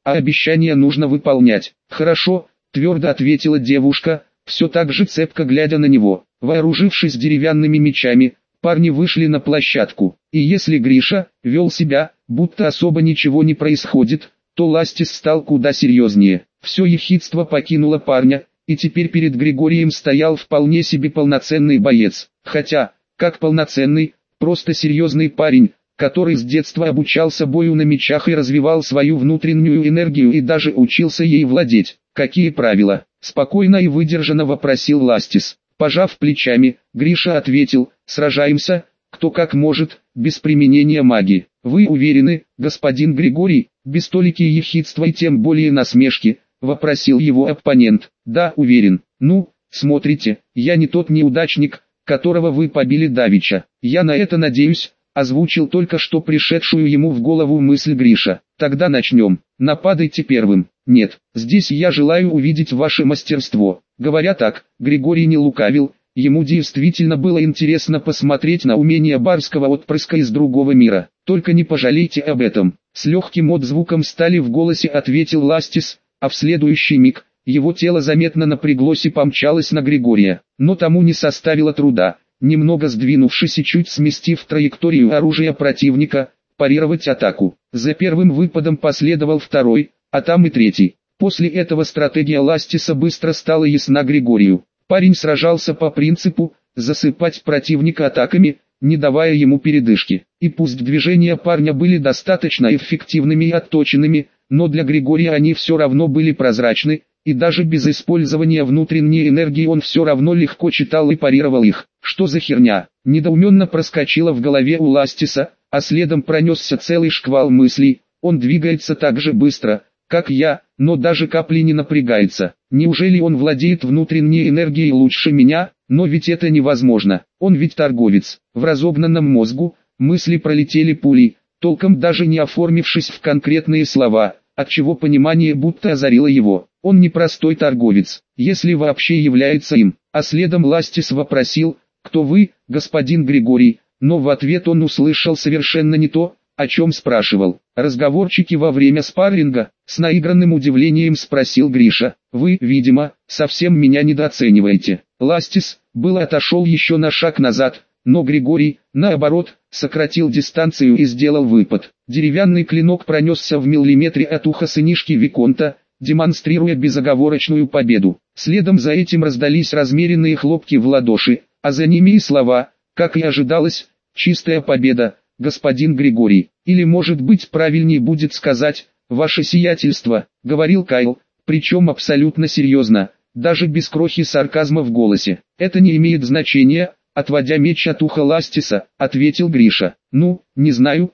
а обещания нужно выполнять. Хорошо, твердо ответила девушка, все так же цепко глядя на него. Вооружившись деревянными мечами, парни вышли на площадку. И если Гриша вел себя, будто особо ничего не происходит, то Ластис стал куда серьезнее. Все ехидство покинуло парня, и теперь перед Григорием стоял вполне себе полноценный боец. Хотя, как полноценный, просто серьезный парень, который с детства обучался бою на мечах и развивал свою внутреннюю энергию и даже учился ей владеть. Какие правила? Спокойно и выдержанно вопросил Ластис. Пожав плечами, Гриша ответил: сражаемся, кто как может, без применения магии. Вы уверены, господин Григорий? Без толики ехидства и тем более насмешки, вопросил его оппонент. Да, уверен. Ну, смотрите, я не тот неудачник, которого вы побили давеча. Я на это надеюсь, озвучил только что пришедшую ему в голову мысль Гриша. Тогда начнем. Нападайте первым. Нет, здесь я желаю увидеть ваше мастерство. Говоря так, Григорий не лукавил, ему действительно было интересно посмотреть на умение барского отпрыска из другого мира. Только не пожалейте об этом. С легким отзвуком стали в голосе ответил Ластис, а в следующий миг его тело заметно напряглось и помчалось на Григория. Но тому не составило труда, немного сдвинувшись и чуть сместив траекторию оружия противника, парировать атаку. За первым выпадом последовал второй, а там и третий. После этого стратегия Ластиса быстро стала ясна Григорию. Парень сражался по принципу засыпать противника атаками, не давая ему передышки. И пусть движения парня были достаточно эффективными и отточенными, но для Григория они все равно были прозрачны, и даже без использования внутренней энергии он все равно легко читал и парировал их. Что за херня? Недоуменно проскочило в голове у Ластиса, а следом пронесся целый шквал мыслей. Он двигается так же быстро, как я, но даже капли не напрягается. Неужели он владеет внутренней энергией лучше меня? Но ведь это невозможно. Он ведь торговец. В разогнанном мозгу мысли пролетели пулей, толком даже не оформившись в конкретные слова, отчего понимание будто озарило его. Он не простой торговец, если вообще является им. А следом Ластис вопросил: кто вы, господин Григорий? Но в ответ он услышал совершенно не то, о чем спрашивал. Разговорчики во время спарринга, с наигранным удивлением спросил Гриша. Вы, видимо, совсем меня недооцениваете. Ластис было отошел еще на шаг назад, но Григорий, наоборот, сократил дистанцию и сделал выпад. Деревянный клинок пронесся в миллиметре от уха сынишки Виконта, демонстрируя безоговорочную победу. Следом за этим раздались размеренные хлопки в ладоши, а за ними и слова: как и ожидалось, чистая победа, господин Григорий. Или, может быть, правильнее будет сказать: ваше сиятельство, говорил Кайл, причем абсолютно серьезно, даже без крохи сарказма в голосе. Это не имеет значения, отводя меч от уха Ластиса, ответил Гриша. Ну, не знаю.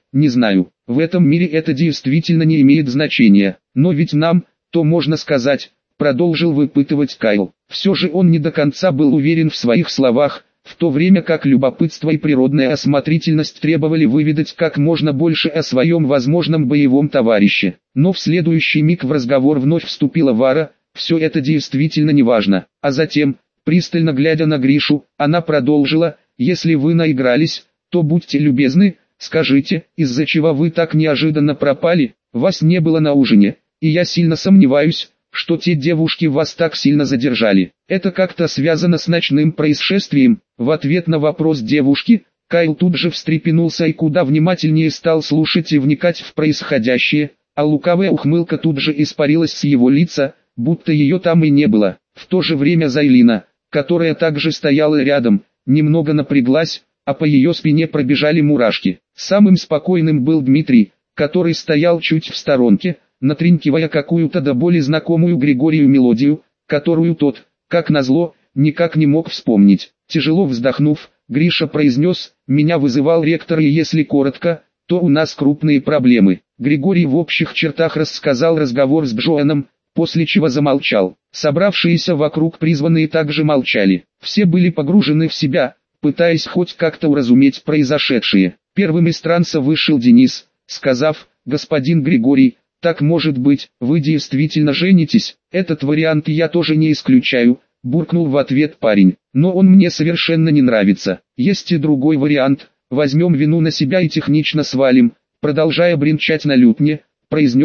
В этом мире это действительно не имеет значения, но ведь нам, то можно сказать, продолжил выпытывать Кайл. Все же он не до конца был уверен в своих словах, в то время как любопытство и природная осмотрительность требовали выведать как можно больше о своем возможном боевом товарище. Но в следующий миг в разговор вновь вступила Вара: все это действительно не важно. А затем, пристально глядя на Гришу, она продолжила: если вы наигрались, то будьте любезны, скажите, из-за чего вы так неожиданно пропали? Вас не было на ужине, и я сильно сомневаюсь, что те девушки вас так сильно задержали. Это как-то связано с ночным происшествием? В ответ на вопрос девушки, Кайл тут же встрепенулся и куда внимательнее стал слушать и вникать в происходящее, а лукавая ухмылка тут же испарилась с его лица, будто ее там и не было. В то же время Зайлина, которая также стояла рядом, немного напряглась, а по ее спине пробежали мурашки. Самым спокойным был Дмитрий, который стоял чуть в сторонке, натринкивая какую-то до боли знакомую Григорию мелодию, которую тот, как назло, никак не мог вспомнить. Тяжело вздохнув, Гриша произнес: «Меня вызывал ректор, и если коротко, то у нас крупные проблемы». Григорий в общих чертах рассказал разговор с Джоаном, после чего замолчал. Собравшиеся вокруг призванные также молчали. Все были погружены в себя, пытаясь хоть как-то уразуметь произошедшее. Первым из транса вышел Денис, сказав: «Господин Григорий, так может быть, вы действительно женитесь? Этот вариант я тоже не исключаю», — буркнул в ответ парень. «Но он мне совершенно не нравится. Есть и другой вариант. Возьмем вину на себя и технично свалим», — продолжая бренчать на лютне, произнес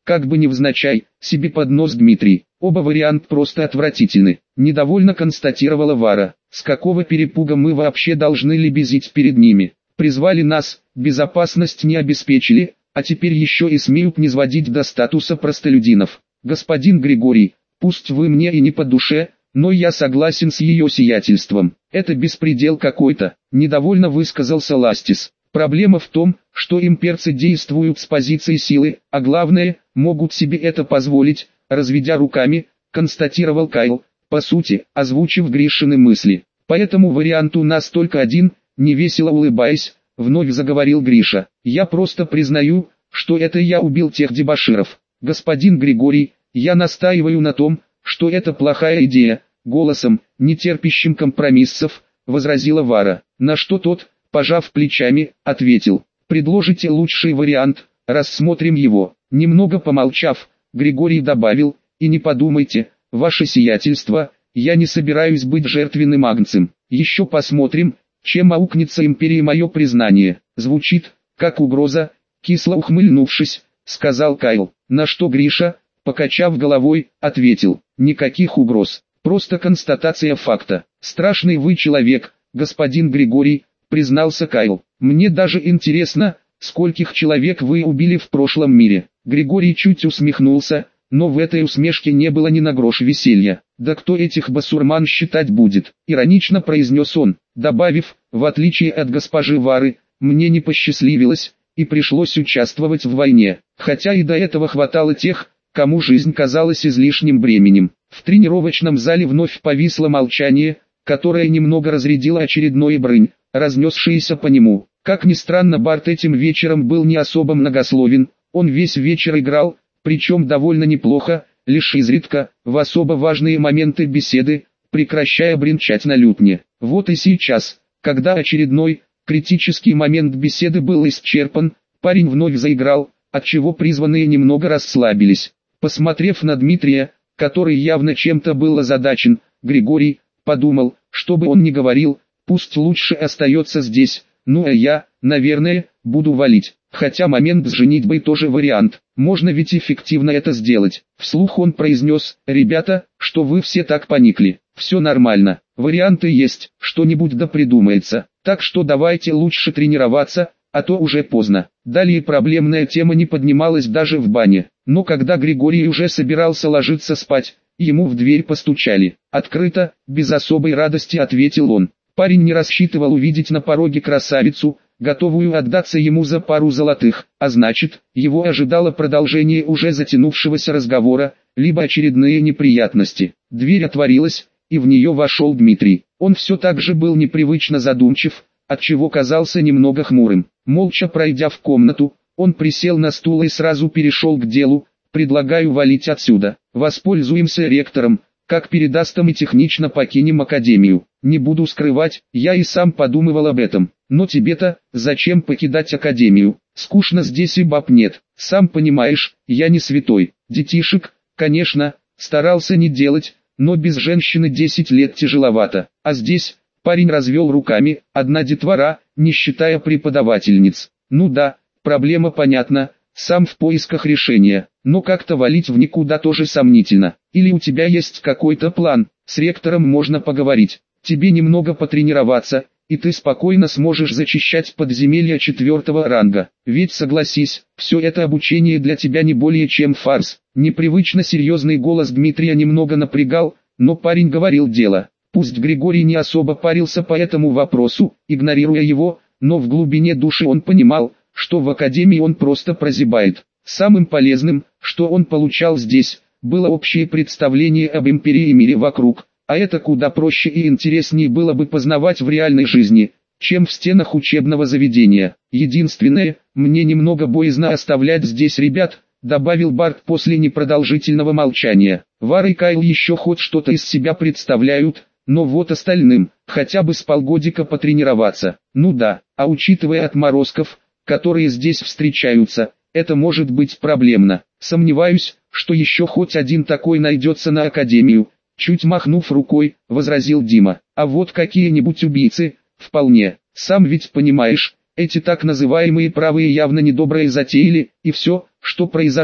как бы невзначай, себе под нос Дмитрий. Оба варианта просто отвратительны. Недовольно констатировала Вара. С какого перепуга мы вообще должны лебезить перед ними? Призвали нас, безопасность не обеспечили, а теперь еще и смеют низводить до статуса простолюдинов. Господин Григорий, пусть вы мне и не по душе, но я согласен с ее сиятельством. Это беспредел какой-то, недовольно высказался Ластис. Проблема в том, что имперцы действуют с позиции силы, а главное, могут себе это позволить, разведя руками, констатировал Кайл, по сути, озвучив Гришины мысли. Поэтому вариант у нас только один, невесело улыбаясь, вновь заговорил Гриша. Я просто признаю, что это я убил тех дебоширов. Господин Григорий, я настаиваю на том, что это плохая идея, голосом, не терпящим компромиссов, возразила Вара. На что тот, пожав плечами, ответил: предложите лучший вариант, рассмотрим его. Немного помолчав, Григорий добавил: и не подумайте, ваше сиятельство, я не собираюсь быть жертвенным агнцем. Еще посмотрим, чем аукнется империи мое признание. Звучит, как угроза, кисло ухмыльнувшись, сказал Кайл. На что Гриша, покачав головой, ответил: никаких угроз, просто констатация факта. Страшный вы человек, господин Григорий, признался Кайл. Мне даже интересно, скольких человек вы убили в прошлом мире. Григорий чуть усмехнулся, но в этой усмешке не было ни на грош веселья. Да кто этих басурман считать будет, иронично произнес он, добавив: в отличие от госпожи Вары, мне не посчастливилось, и пришлось участвовать в войне, хотя и до этого хватало тех, кому жизнь казалась излишним бременем. В тренировочном зале вновь повисло молчание, которое немного разрядило очередной брынь, разнесшийся по нему. Как ни странно, Барт этим вечером был не особо многословен, он весь вечер играл, причем довольно неплохо, лишь изредка, в особо важные моменты беседы, прекращая бренчать на лютне. Вот и сейчас, когда очередной, критический момент беседы был исчерпан, парень вновь заиграл, отчего призванные немного расслабились. Посмотрев на Дмитрия, который явно чем-то был озадачен, Григорий подумал, что бы он ни говорил, пусть лучше остается здесь, ну а я, наверное, буду валить. Хотя момент с женитьбой тоже вариант, можно ведь эффективно это сделать. Вслух он произнес: ребята, что вы все так поникли, все нормально, варианты есть, что-нибудь да придумается, так что давайте лучше тренироваться, а то уже поздно. Далее проблемная тема не поднималась даже в бане, но когда Григорий уже собирался ложиться спать, ему в дверь постучали. Открыто, без особой радости ответил он. Парень не рассчитывал увидеть на пороге красавицу, готовую отдаться ему за пару золотых, а значит, его ожидало продолжение уже затянувшегося разговора, либо очередные неприятности. Дверь отворилась, и в нее вошел Дмитрий. Он все так же был непривычно задумчив, отчего казался немного хмурым. Молча пройдя в комнату, он присел на стул и сразу перешел к делу: предлагаю валить отсюда, воспользуемся ректором, как передаст и технично покинем академию. Не буду скрывать, я и сам подумывал об этом, но тебе-то, зачем покидать академию, скучно здесь и баб нет, сам понимаешь, я не святой. Детишек, конечно, старался не делать, но без женщины 10 лет тяжеловато, а здесь, парень развел руками, одна детвора, не считая преподавательниц. Ну да, проблема понятна, сам в поисках решения, но как-то валить в никуда тоже сомнительно. Или у тебя есть какой-то план, с ректором можно поговорить, тебе немного потренироваться, и ты спокойно сможешь зачищать подземелья 4-го ранга. Ведь согласись, все это обучение для тебя не более чем фарс. Непривычно серьезный голос Дмитрия немного напрягал, но парень говорил дело. Пусть Григорий не особо парился по этому вопросу, игнорируя его, но в глубине души он понимал, что в академии он просто прозябает. Самым полезным, что он получал здесь, было общее представление об империи и мире вокруг, а это куда проще и интереснее было бы познавать в реальной жизни, чем в стенах учебного заведения. Единственное, мне немного боязно оставлять здесь ребят, добавил Барт после непродолжительного молчания. Вара и Кайл еще хоть что-то из себя представляют, но вот остальным, хотя бы с полгодика потренироваться. Ну да, а учитывая отморозков, которые здесь встречаются, это может быть проблемно. Сомневаюсь, что еще хоть один такой найдется на академию. Чуть махнув рукой, возразил Дима. А вот какие-нибудь убийцы, вполне. Сам ведь понимаешь, эти так называемые правые явно недобрые затеяли, и все, что произошло,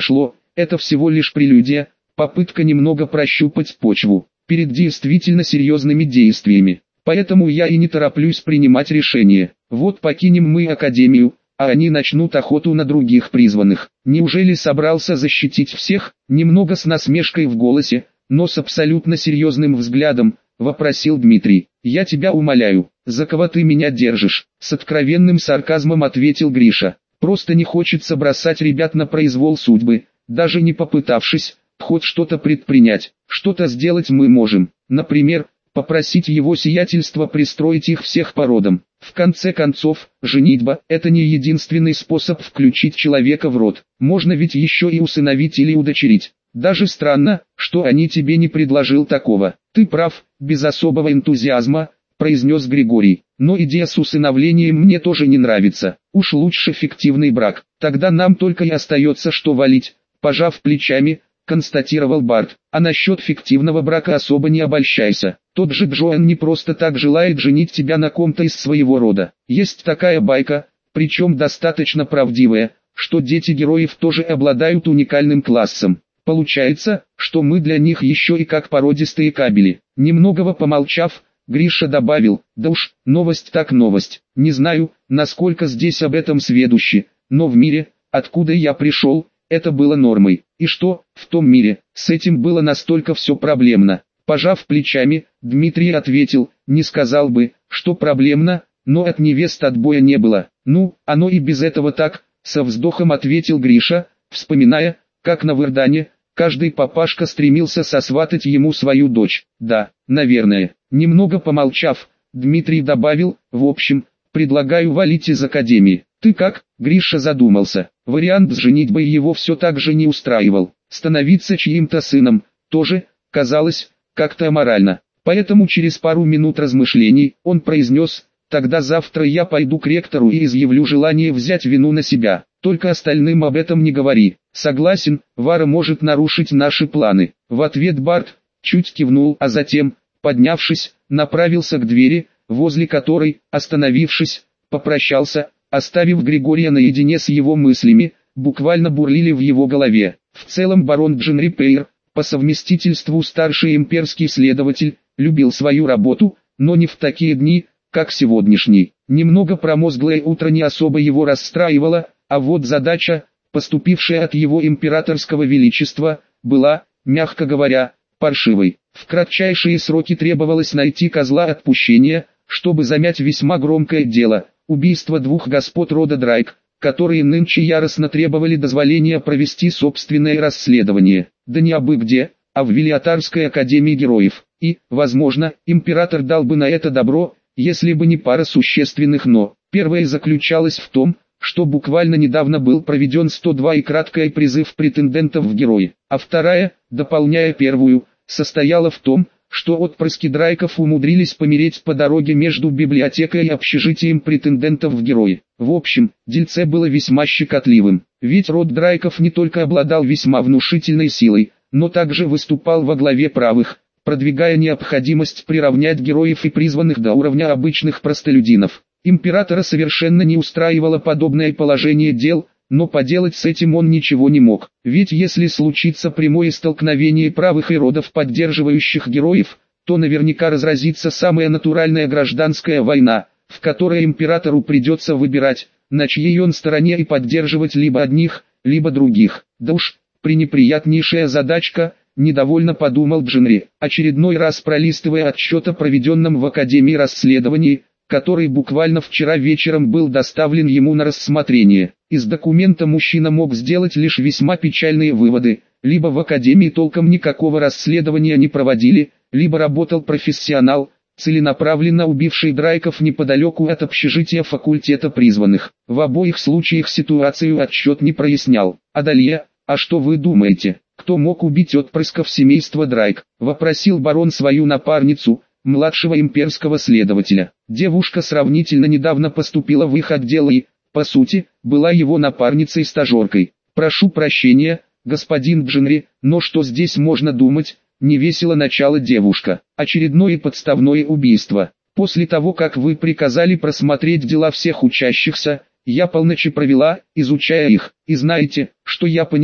это всего лишь прелюдия, попытка немного прощупать почву перед действительно серьезными действиями. Поэтому я и не тороплюсь принимать решение. Вот покинем мы Академию, а они начнут охоту на других призванных. Неужели собрался защитить всех? Немного с насмешкой в голосе, но с абсолютно серьезным взглядом, вопросил Дмитрий. «Я тебя умоляю, за кого ты меня держишь?» С откровенным сарказмом ответил Гриша. «Просто не хочется бросать ребят на произвол судьбы, даже не попытавшись хоть что-то предпринять. Что-то сделать мы можем, например, попросить его сиятельство пристроить их всех по родам. В конце концов, женитьба – это не единственный способ включить человека в род. Можно ведь еще и усыновить или удочерить. Даже странно, что они тебе не предложил такого». «Ты прав», – без особого энтузиазма, произнес Григорий. «Но идея с усыновлением мне тоже не нравится. Уж лучше фиктивный брак. Тогда нам только и остается что валить», – пожав плечами, констатировал Барт. «А насчет фиктивного брака особо не обольщайся. Тот же Джоан не просто так желает женить тебя на ком-то из своего рода. Есть такая байка, причем достаточно правдивая, что дети героев тоже обладают уникальным классом. Получается, что мы для них еще и как породистые кабели». Немного помолчав, Гриша добавил: «Да уж, новость так новость. Не знаю, насколько здесь об этом сведущи, но в мире, откуда я пришел, это было нормой. И что, в том мире, с этим было настолько все проблемно?» Пожав плечами, Дмитрий ответил: «Не сказал бы, что проблемно, но от невест отбоя не было». «Ну, оно и без этого так», — со вздохом ответил Гриша, вспоминая, как на Вырдане каждый папашка стремился сосватать ему свою дочь. «Да, наверное». Немного помолчав, Дмитрий добавил: «В общем, предлагаю валить из Академии». «Ты как?» — Гриша задумался. Вариант с женитьбой его все так же не устраивал. Становиться чьим-то сыном тоже казалось как-то аморально. Поэтому через пару минут размышлений он произнес: «Тогда завтра я пойду к ректору и изъявлю желание взять вину на себя. Только остальным об этом не говори». «Согласен, Вара может нарушить наши планы». В ответ Барт чуть кивнул, а затем, поднявшись, направился к двери, возле которой, остановившись, попрощался, оставив Григория наедине с его мыслями, буквально бурлили в его голове. В целом барон Джин Рипейр, по совместительству старший имперский следователь, любил свою работу, но не в такие дни, как сегодняшний. Немного промозглое утро не особо его расстраивало, а вот задача, поступившая от его императорского величества, была, мягко говоря, паршивой. В кратчайшие сроки требовалось найти козла отпущения, чтобы замять весьма громкое дело – убийство двух господ рода Драйк, которые нынче яростно требовали дозволения провести собственное расследование. Да не абы где, а в Велиотарской академии героев. И, возможно, император дал бы на это добро, если бы не пара существенных «но». Первое заключалось в том, что буквально недавно был проведен 102 и краткий призыв претендентов в герои, а вторая, дополняя первую, состояла в том, что отпрыски Драйков умудрились помереть по дороге между библиотекой и общежитием претендентов в герои. В общем, дельце было весьма щекотливым, ведь род Драйков не только обладал весьма внушительной силой, но также выступал во главе правых, продвигая необходимость приравнять героев и призванных до уровня обычных простолюдинов. Императора совершенно не устраивало подобное положение дел, но поделать с этим он ничего не мог. Ведь если случится прямое столкновение правых и родов, поддерживающих героев, то наверняка разразится самая натуральная гражданская война, в которой императору придется выбирать, на чьей он стороне и поддерживать либо одних, либо других. Да уж, пренеприятнейшая задачка, недовольно подумал Джинри, очередной раз пролистывая отчет о проведенном в Академии расследовании, который буквально вчера вечером был доставлен ему на рассмотрение. Из документа мужчина мог сделать лишь весьма печальные выводы: либо в Академии толком никакого расследования не проводили, либо работал профессионал, целенаправленно убивший Драйков неподалеку от общежития факультета призванных. В обоих случаях ситуацию отчет не прояснял. «Адалья, а что вы думаете, кто мог убить отпрысков семейства Драйк?» — вопросил барон свою напарницу, младшего имперского следователя. Девушка сравнительно недавно поступила в их отдел и, по сути, была его напарницей-стажеркой. «Прошу прощения, господин Джинри, но что здесь можно думать?» — невесело начала девушка. «Очередное подставное убийство. После того, как вы приказали просмотреть дела всех учащихся, я полночи провела, изучая их, и знаете, что я поняла?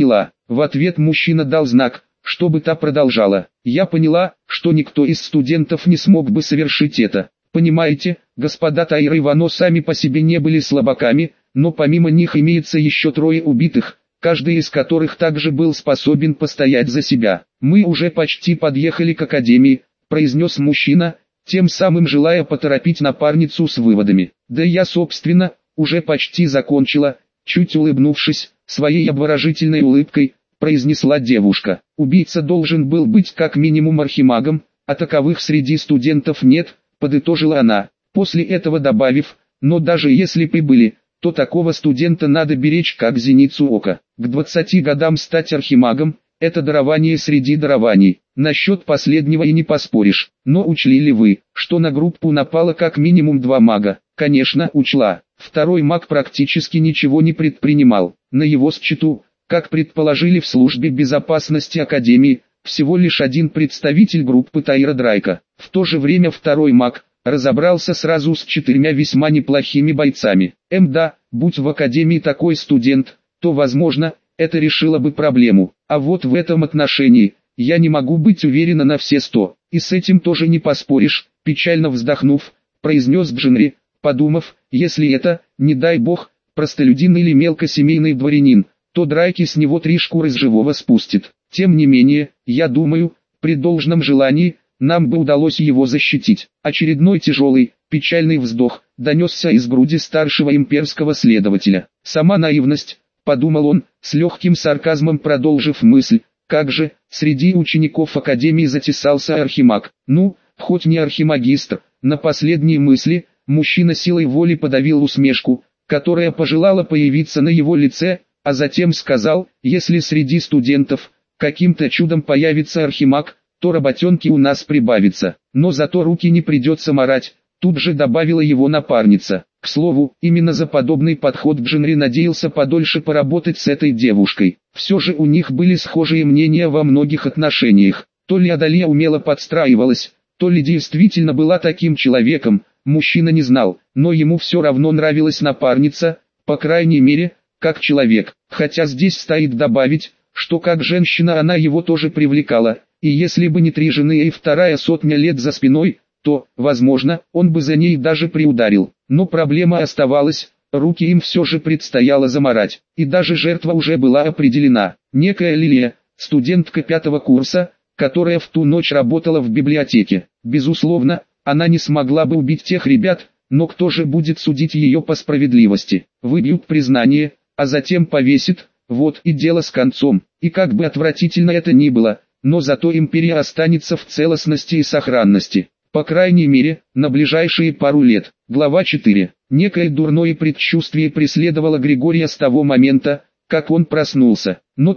В ответ мужчина дал знак, чтобы та продолжала. Я поняла, что никто из студентов не смог бы совершить это. Понимаете, господа Тайра и Вано сами по себе не были слабаками, но помимо них имеется еще 3 убитых, каждый из которых также был способен постоять за себя. Мы уже почти подъехали к академии, произнес мужчина, тем самым желая поторопить напарницу с выводами. Да я собственно, уже почти закончила, чуть улыбнувшись, своей обворожительной улыбкой, произнесла девушка. Убийца должен был быть как минимум архимагом, а таковых среди студентов нет, подытожила она, после этого добавив, но даже если бы были, то такого студента надо беречь как зеницу ока. К 20 годам стать архимагом – это дарование среди дарований. Насчет последнего и не поспоришь. Но учли ли вы, что на группу напало как минимум 2 мага? Конечно, учла. Второй маг практически ничего не предпринимал. На его счету, как предположили в службе безопасности Академии, всего лишь 1 представитель группы Тайра Драйка. В то же время второй маг разобрался сразу с 4 весьма неплохими бойцами. Да, будь в Академии такой студент, то возможно, это решило бы проблему. А вот в этом отношении, я не могу быть уверена на все 100. И с этим тоже не поспоришь, печально вздохнув, произнес Джинри, подумав, если это, не дай бог, простолюдин или мелкосемейный дворянин, то Драйки с него 3 шкуры с живого спустит. Тем не менее, я думаю, при должном желании, нам бы удалось его защитить. Очередной тяжелый, печальный вздох донесся из груди старшего имперского следователя. Сама наивность, подумал он, с легким сарказмом продолжив мысль, как же, среди учеников Академии затесался архимаг. Ну, хоть не архимагистр. На последней мысли, мужчина силой воли подавил усмешку, которая пожелала появиться на его лице, а затем сказал, если среди студентов каким-то чудом появится архимаг, то работенки у нас прибавится, но зато руки не придется марать, тут же добавила его напарница. К слову, именно за подобный подход Джинри надеялся подольше поработать с этой девушкой. Все же у них были схожие мнения во многих отношениях. То ли Адалия умело подстраивалась, то ли действительно была таким человеком, мужчина не знал, но ему все равно нравилась напарница, по крайней мере, как человек. Хотя здесь стоит добавить, что как женщина она его тоже привлекала, и если бы не 3 жены и 2 сотня лет за спиной, то, возможно, он бы за ней даже приударил. Но проблема оставалась, руки им все же предстояло замарать, и даже жертва уже была определена. Некая Лилия, студентка 5-го курса, которая в ту ночь работала в библиотеке. Безусловно, она не смогла бы убить тех ребят, но кто же будет судить ее по справедливости? Выбьют признание, а затем повесит, вот и дело с концом. И как бы отвратительно это ни было, но зато империя останется в целостности и сохранности. По крайней мере, на ближайшие пару лет. Глава 4. Некое дурное предчувствие преследовало Григория с того момента, как он проснулся. Но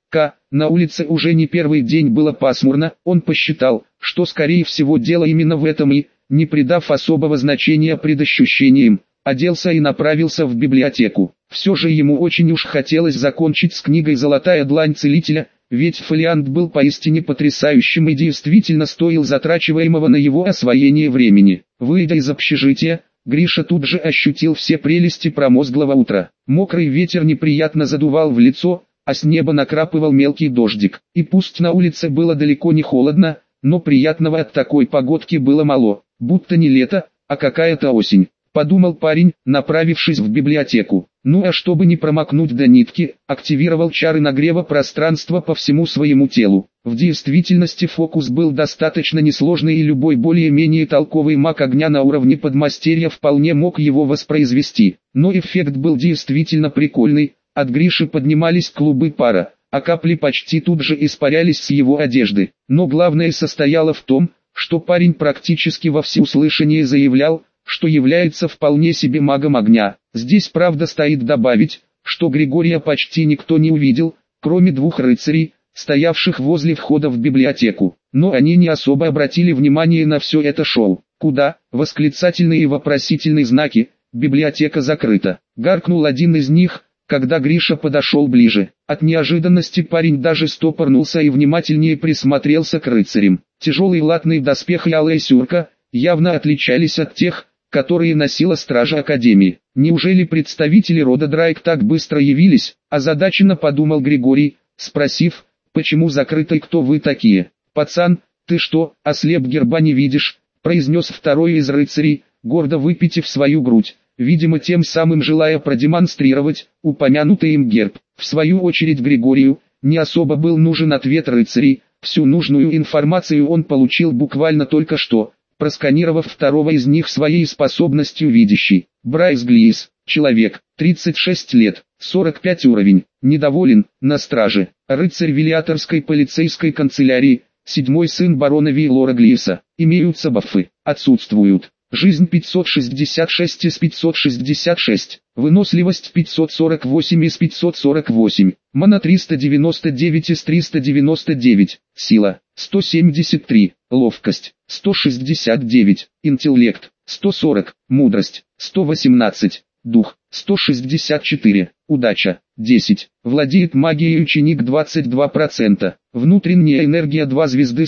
на улице уже не первый день было пасмурно, он посчитал, что скорее всего дело именно в этом и, не придав особого значения предощущениям, оделся и направился в библиотеку. Все же ему очень уж хотелось закончить с книгой «Золотая длань целителя», ведь фолиант был поистине потрясающим и действительно стоил затрачиваемого на его освоение времени. Выйдя из общежития, Гриша тут же ощутил все прелести промозглого утра. Мокрый ветер неприятно задувал в лицо, а с неба накрапывал мелкий дождик. И пусть на улице было далеко не холодно, но приятного от такой погодки было мало, будто не лето, а какая-то осень. Подумал парень, направившись в библиотеку. Ну а чтобы не промокнуть до нитки, активировал чары нагрева пространства по всему своему телу. В действительности фокус был достаточно несложный и любой более-менее толковый маг огня на уровне подмастерья вполне мог его воспроизвести. Но эффект был действительно прикольный, от Гриши поднимались клубы пара, а капли почти тут же испарялись с его одежды. Но главное состояло в том, что парень практически во всеуслышание заявлял, что является вполне себе магом огня. Здесь правда стоит добавить, что Григория почти никто не увидел, кроме 2 рыцарей, стоявших возле входа в библиотеку. Но они не особо обратили внимание на все это шоу. Куда? Восклицательные и вопросительные знаки, библиотека закрыта. Гаркнул один из них, когда Гриша подошел ближе. От неожиданности парень даже стопорнулся и внимательнее присмотрелся к рыцарям. Тяжелый латный доспех и алая сюрка явно отличались от тех, которые носила стража Академии. Неужели представители рода Драйк так быстро явились? Озадаченно подумал Григорий, спросив, почему закрыто и кто вы такие. «Пацан, ты что, ослеп, герба не видишь?» – произнес второй из рыцарей, гордо выпитив свою грудь, видимо тем самым желая продемонстрировать упомянутый им герб. В свою очередь Григорию не особо был нужен ответ рыцарей, всю нужную информацию он получил буквально только что, просканировав второго из них своей способностью видящий. Брайс Глис, человек, 36 лет, 45 уровень, недоволен, на страже, рыцарь Вилиаторской полицейской канцелярии, седьмой сын барона Вейлора Глиса, имеются бафы, отсутствуют. Жизнь 566 из 566, выносливость 548 из 548, мана 399 из 399, сила 173, ловкость 169, интеллект 140, мудрость 118, дух 164, удача 10, владеет магией ученик 22%, внутренняя энергия 2 звезды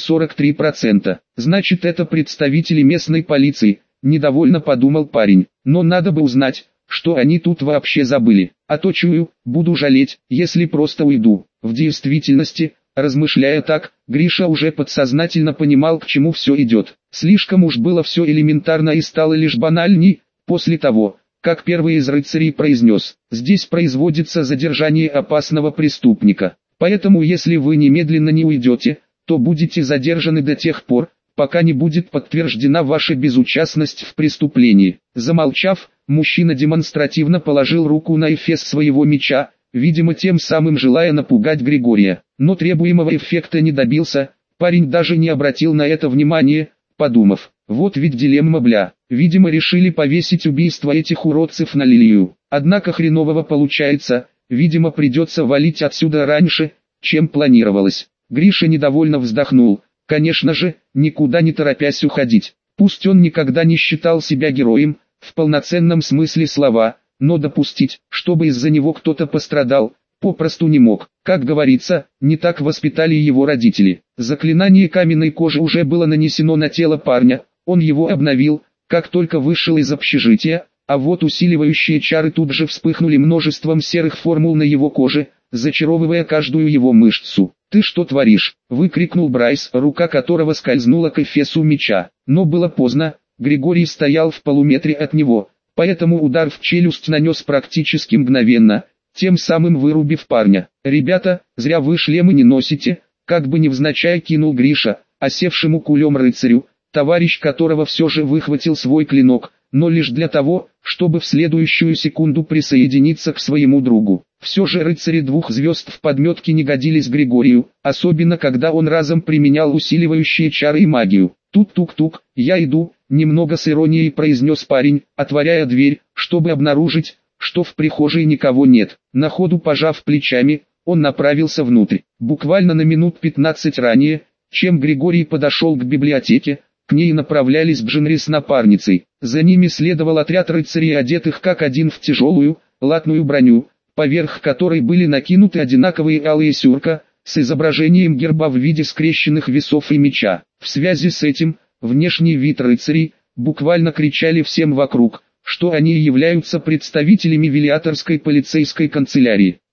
43%, значит это представители местной полиции. Недовольно подумал парень, но надо бы узнать, что они тут вообще забыли, а то чую, буду жалеть, если просто уйду. В действительности, размышляя так, Гриша уже подсознательно понимал, к чему все идет. Слишком уж было все элементарно и стало лишь банальней, после того, как первый из рыцарей произнес, здесь производится задержание опасного преступника, поэтому если вы немедленно не уйдете, то будете задержаны до тех пор, пока не будет подтверждена ваша безучастность в преступлении. Замолчав, мужчина демонстративно положил руку на эфес своего меча, видимо тем самым желая напугать Григория. Но требуемого эффекта не добился, парень даже не обратил на это внимания, подумав, вот ведь дилемма бля, видимо решили повесить убийство этих уродцев на Лилию. Однако хренового получается, видимо придется валить отсюда раньше, чем планировалось. Гриша недовольно вздохнул. Конечно же, никуда не торопясь уходить. Пусть он никогда не считал себя героем, в полноценном смысле слова, но допустить, чтобы из-за него кто-то пострадал, попросту не мог. Как говорится, не так воспитали его родители. Заклинание каменной кожи уже было нанесено на тело парня, он его обновил, как только вышел из общежития, а вот усиливающие чары тут же вспыхнули множеством серых формул на его коже, зачаровывая каждую его мышцу. «Ты что творишь?» – выкрикнул Брайс, рука которого скользнула к эфесу меча. Но было поздно, Григорий стоял в полуметре от него, поэтому удар в челюсть нанес практически мгновенно, тем самым вырубив парня. «Ребята, зря вы шлемы не носите», – как бы невзначай кинул Гриша, осевшему кулем рыцарю, товарищ которого все же выхватил свой клинок, но лишь для того, чтобы в следующую секунду присоединиться к своему другу. Все же рыцари 2 звезд в подметке не годились Григорию, особенно когда он разом применял усиливающие чары и магию. «Тук-тук-тук, я иду», — немного с иронией произнес парень, отворяя дверь, чтобы обнаружить, что в прихожей никого нет. На ходу пожав плечами, он направился внутрь. Буквально на минут 15 ранее, чем Григорий подошел к библиотеке, к ней направлялись Джинри с напарницей. За ними следовал отряд рыцарей, одетых как один в тяжелую, латную броню, поверх которой были накинуты одинаковые алые сюрка, с изображением герба в виде скрещенных весов и меча. В связи с этим, внешний вид рыцарей, буквально кричали всем вокруг, что они являются представителями Вилиаторской полицейской канцелярии.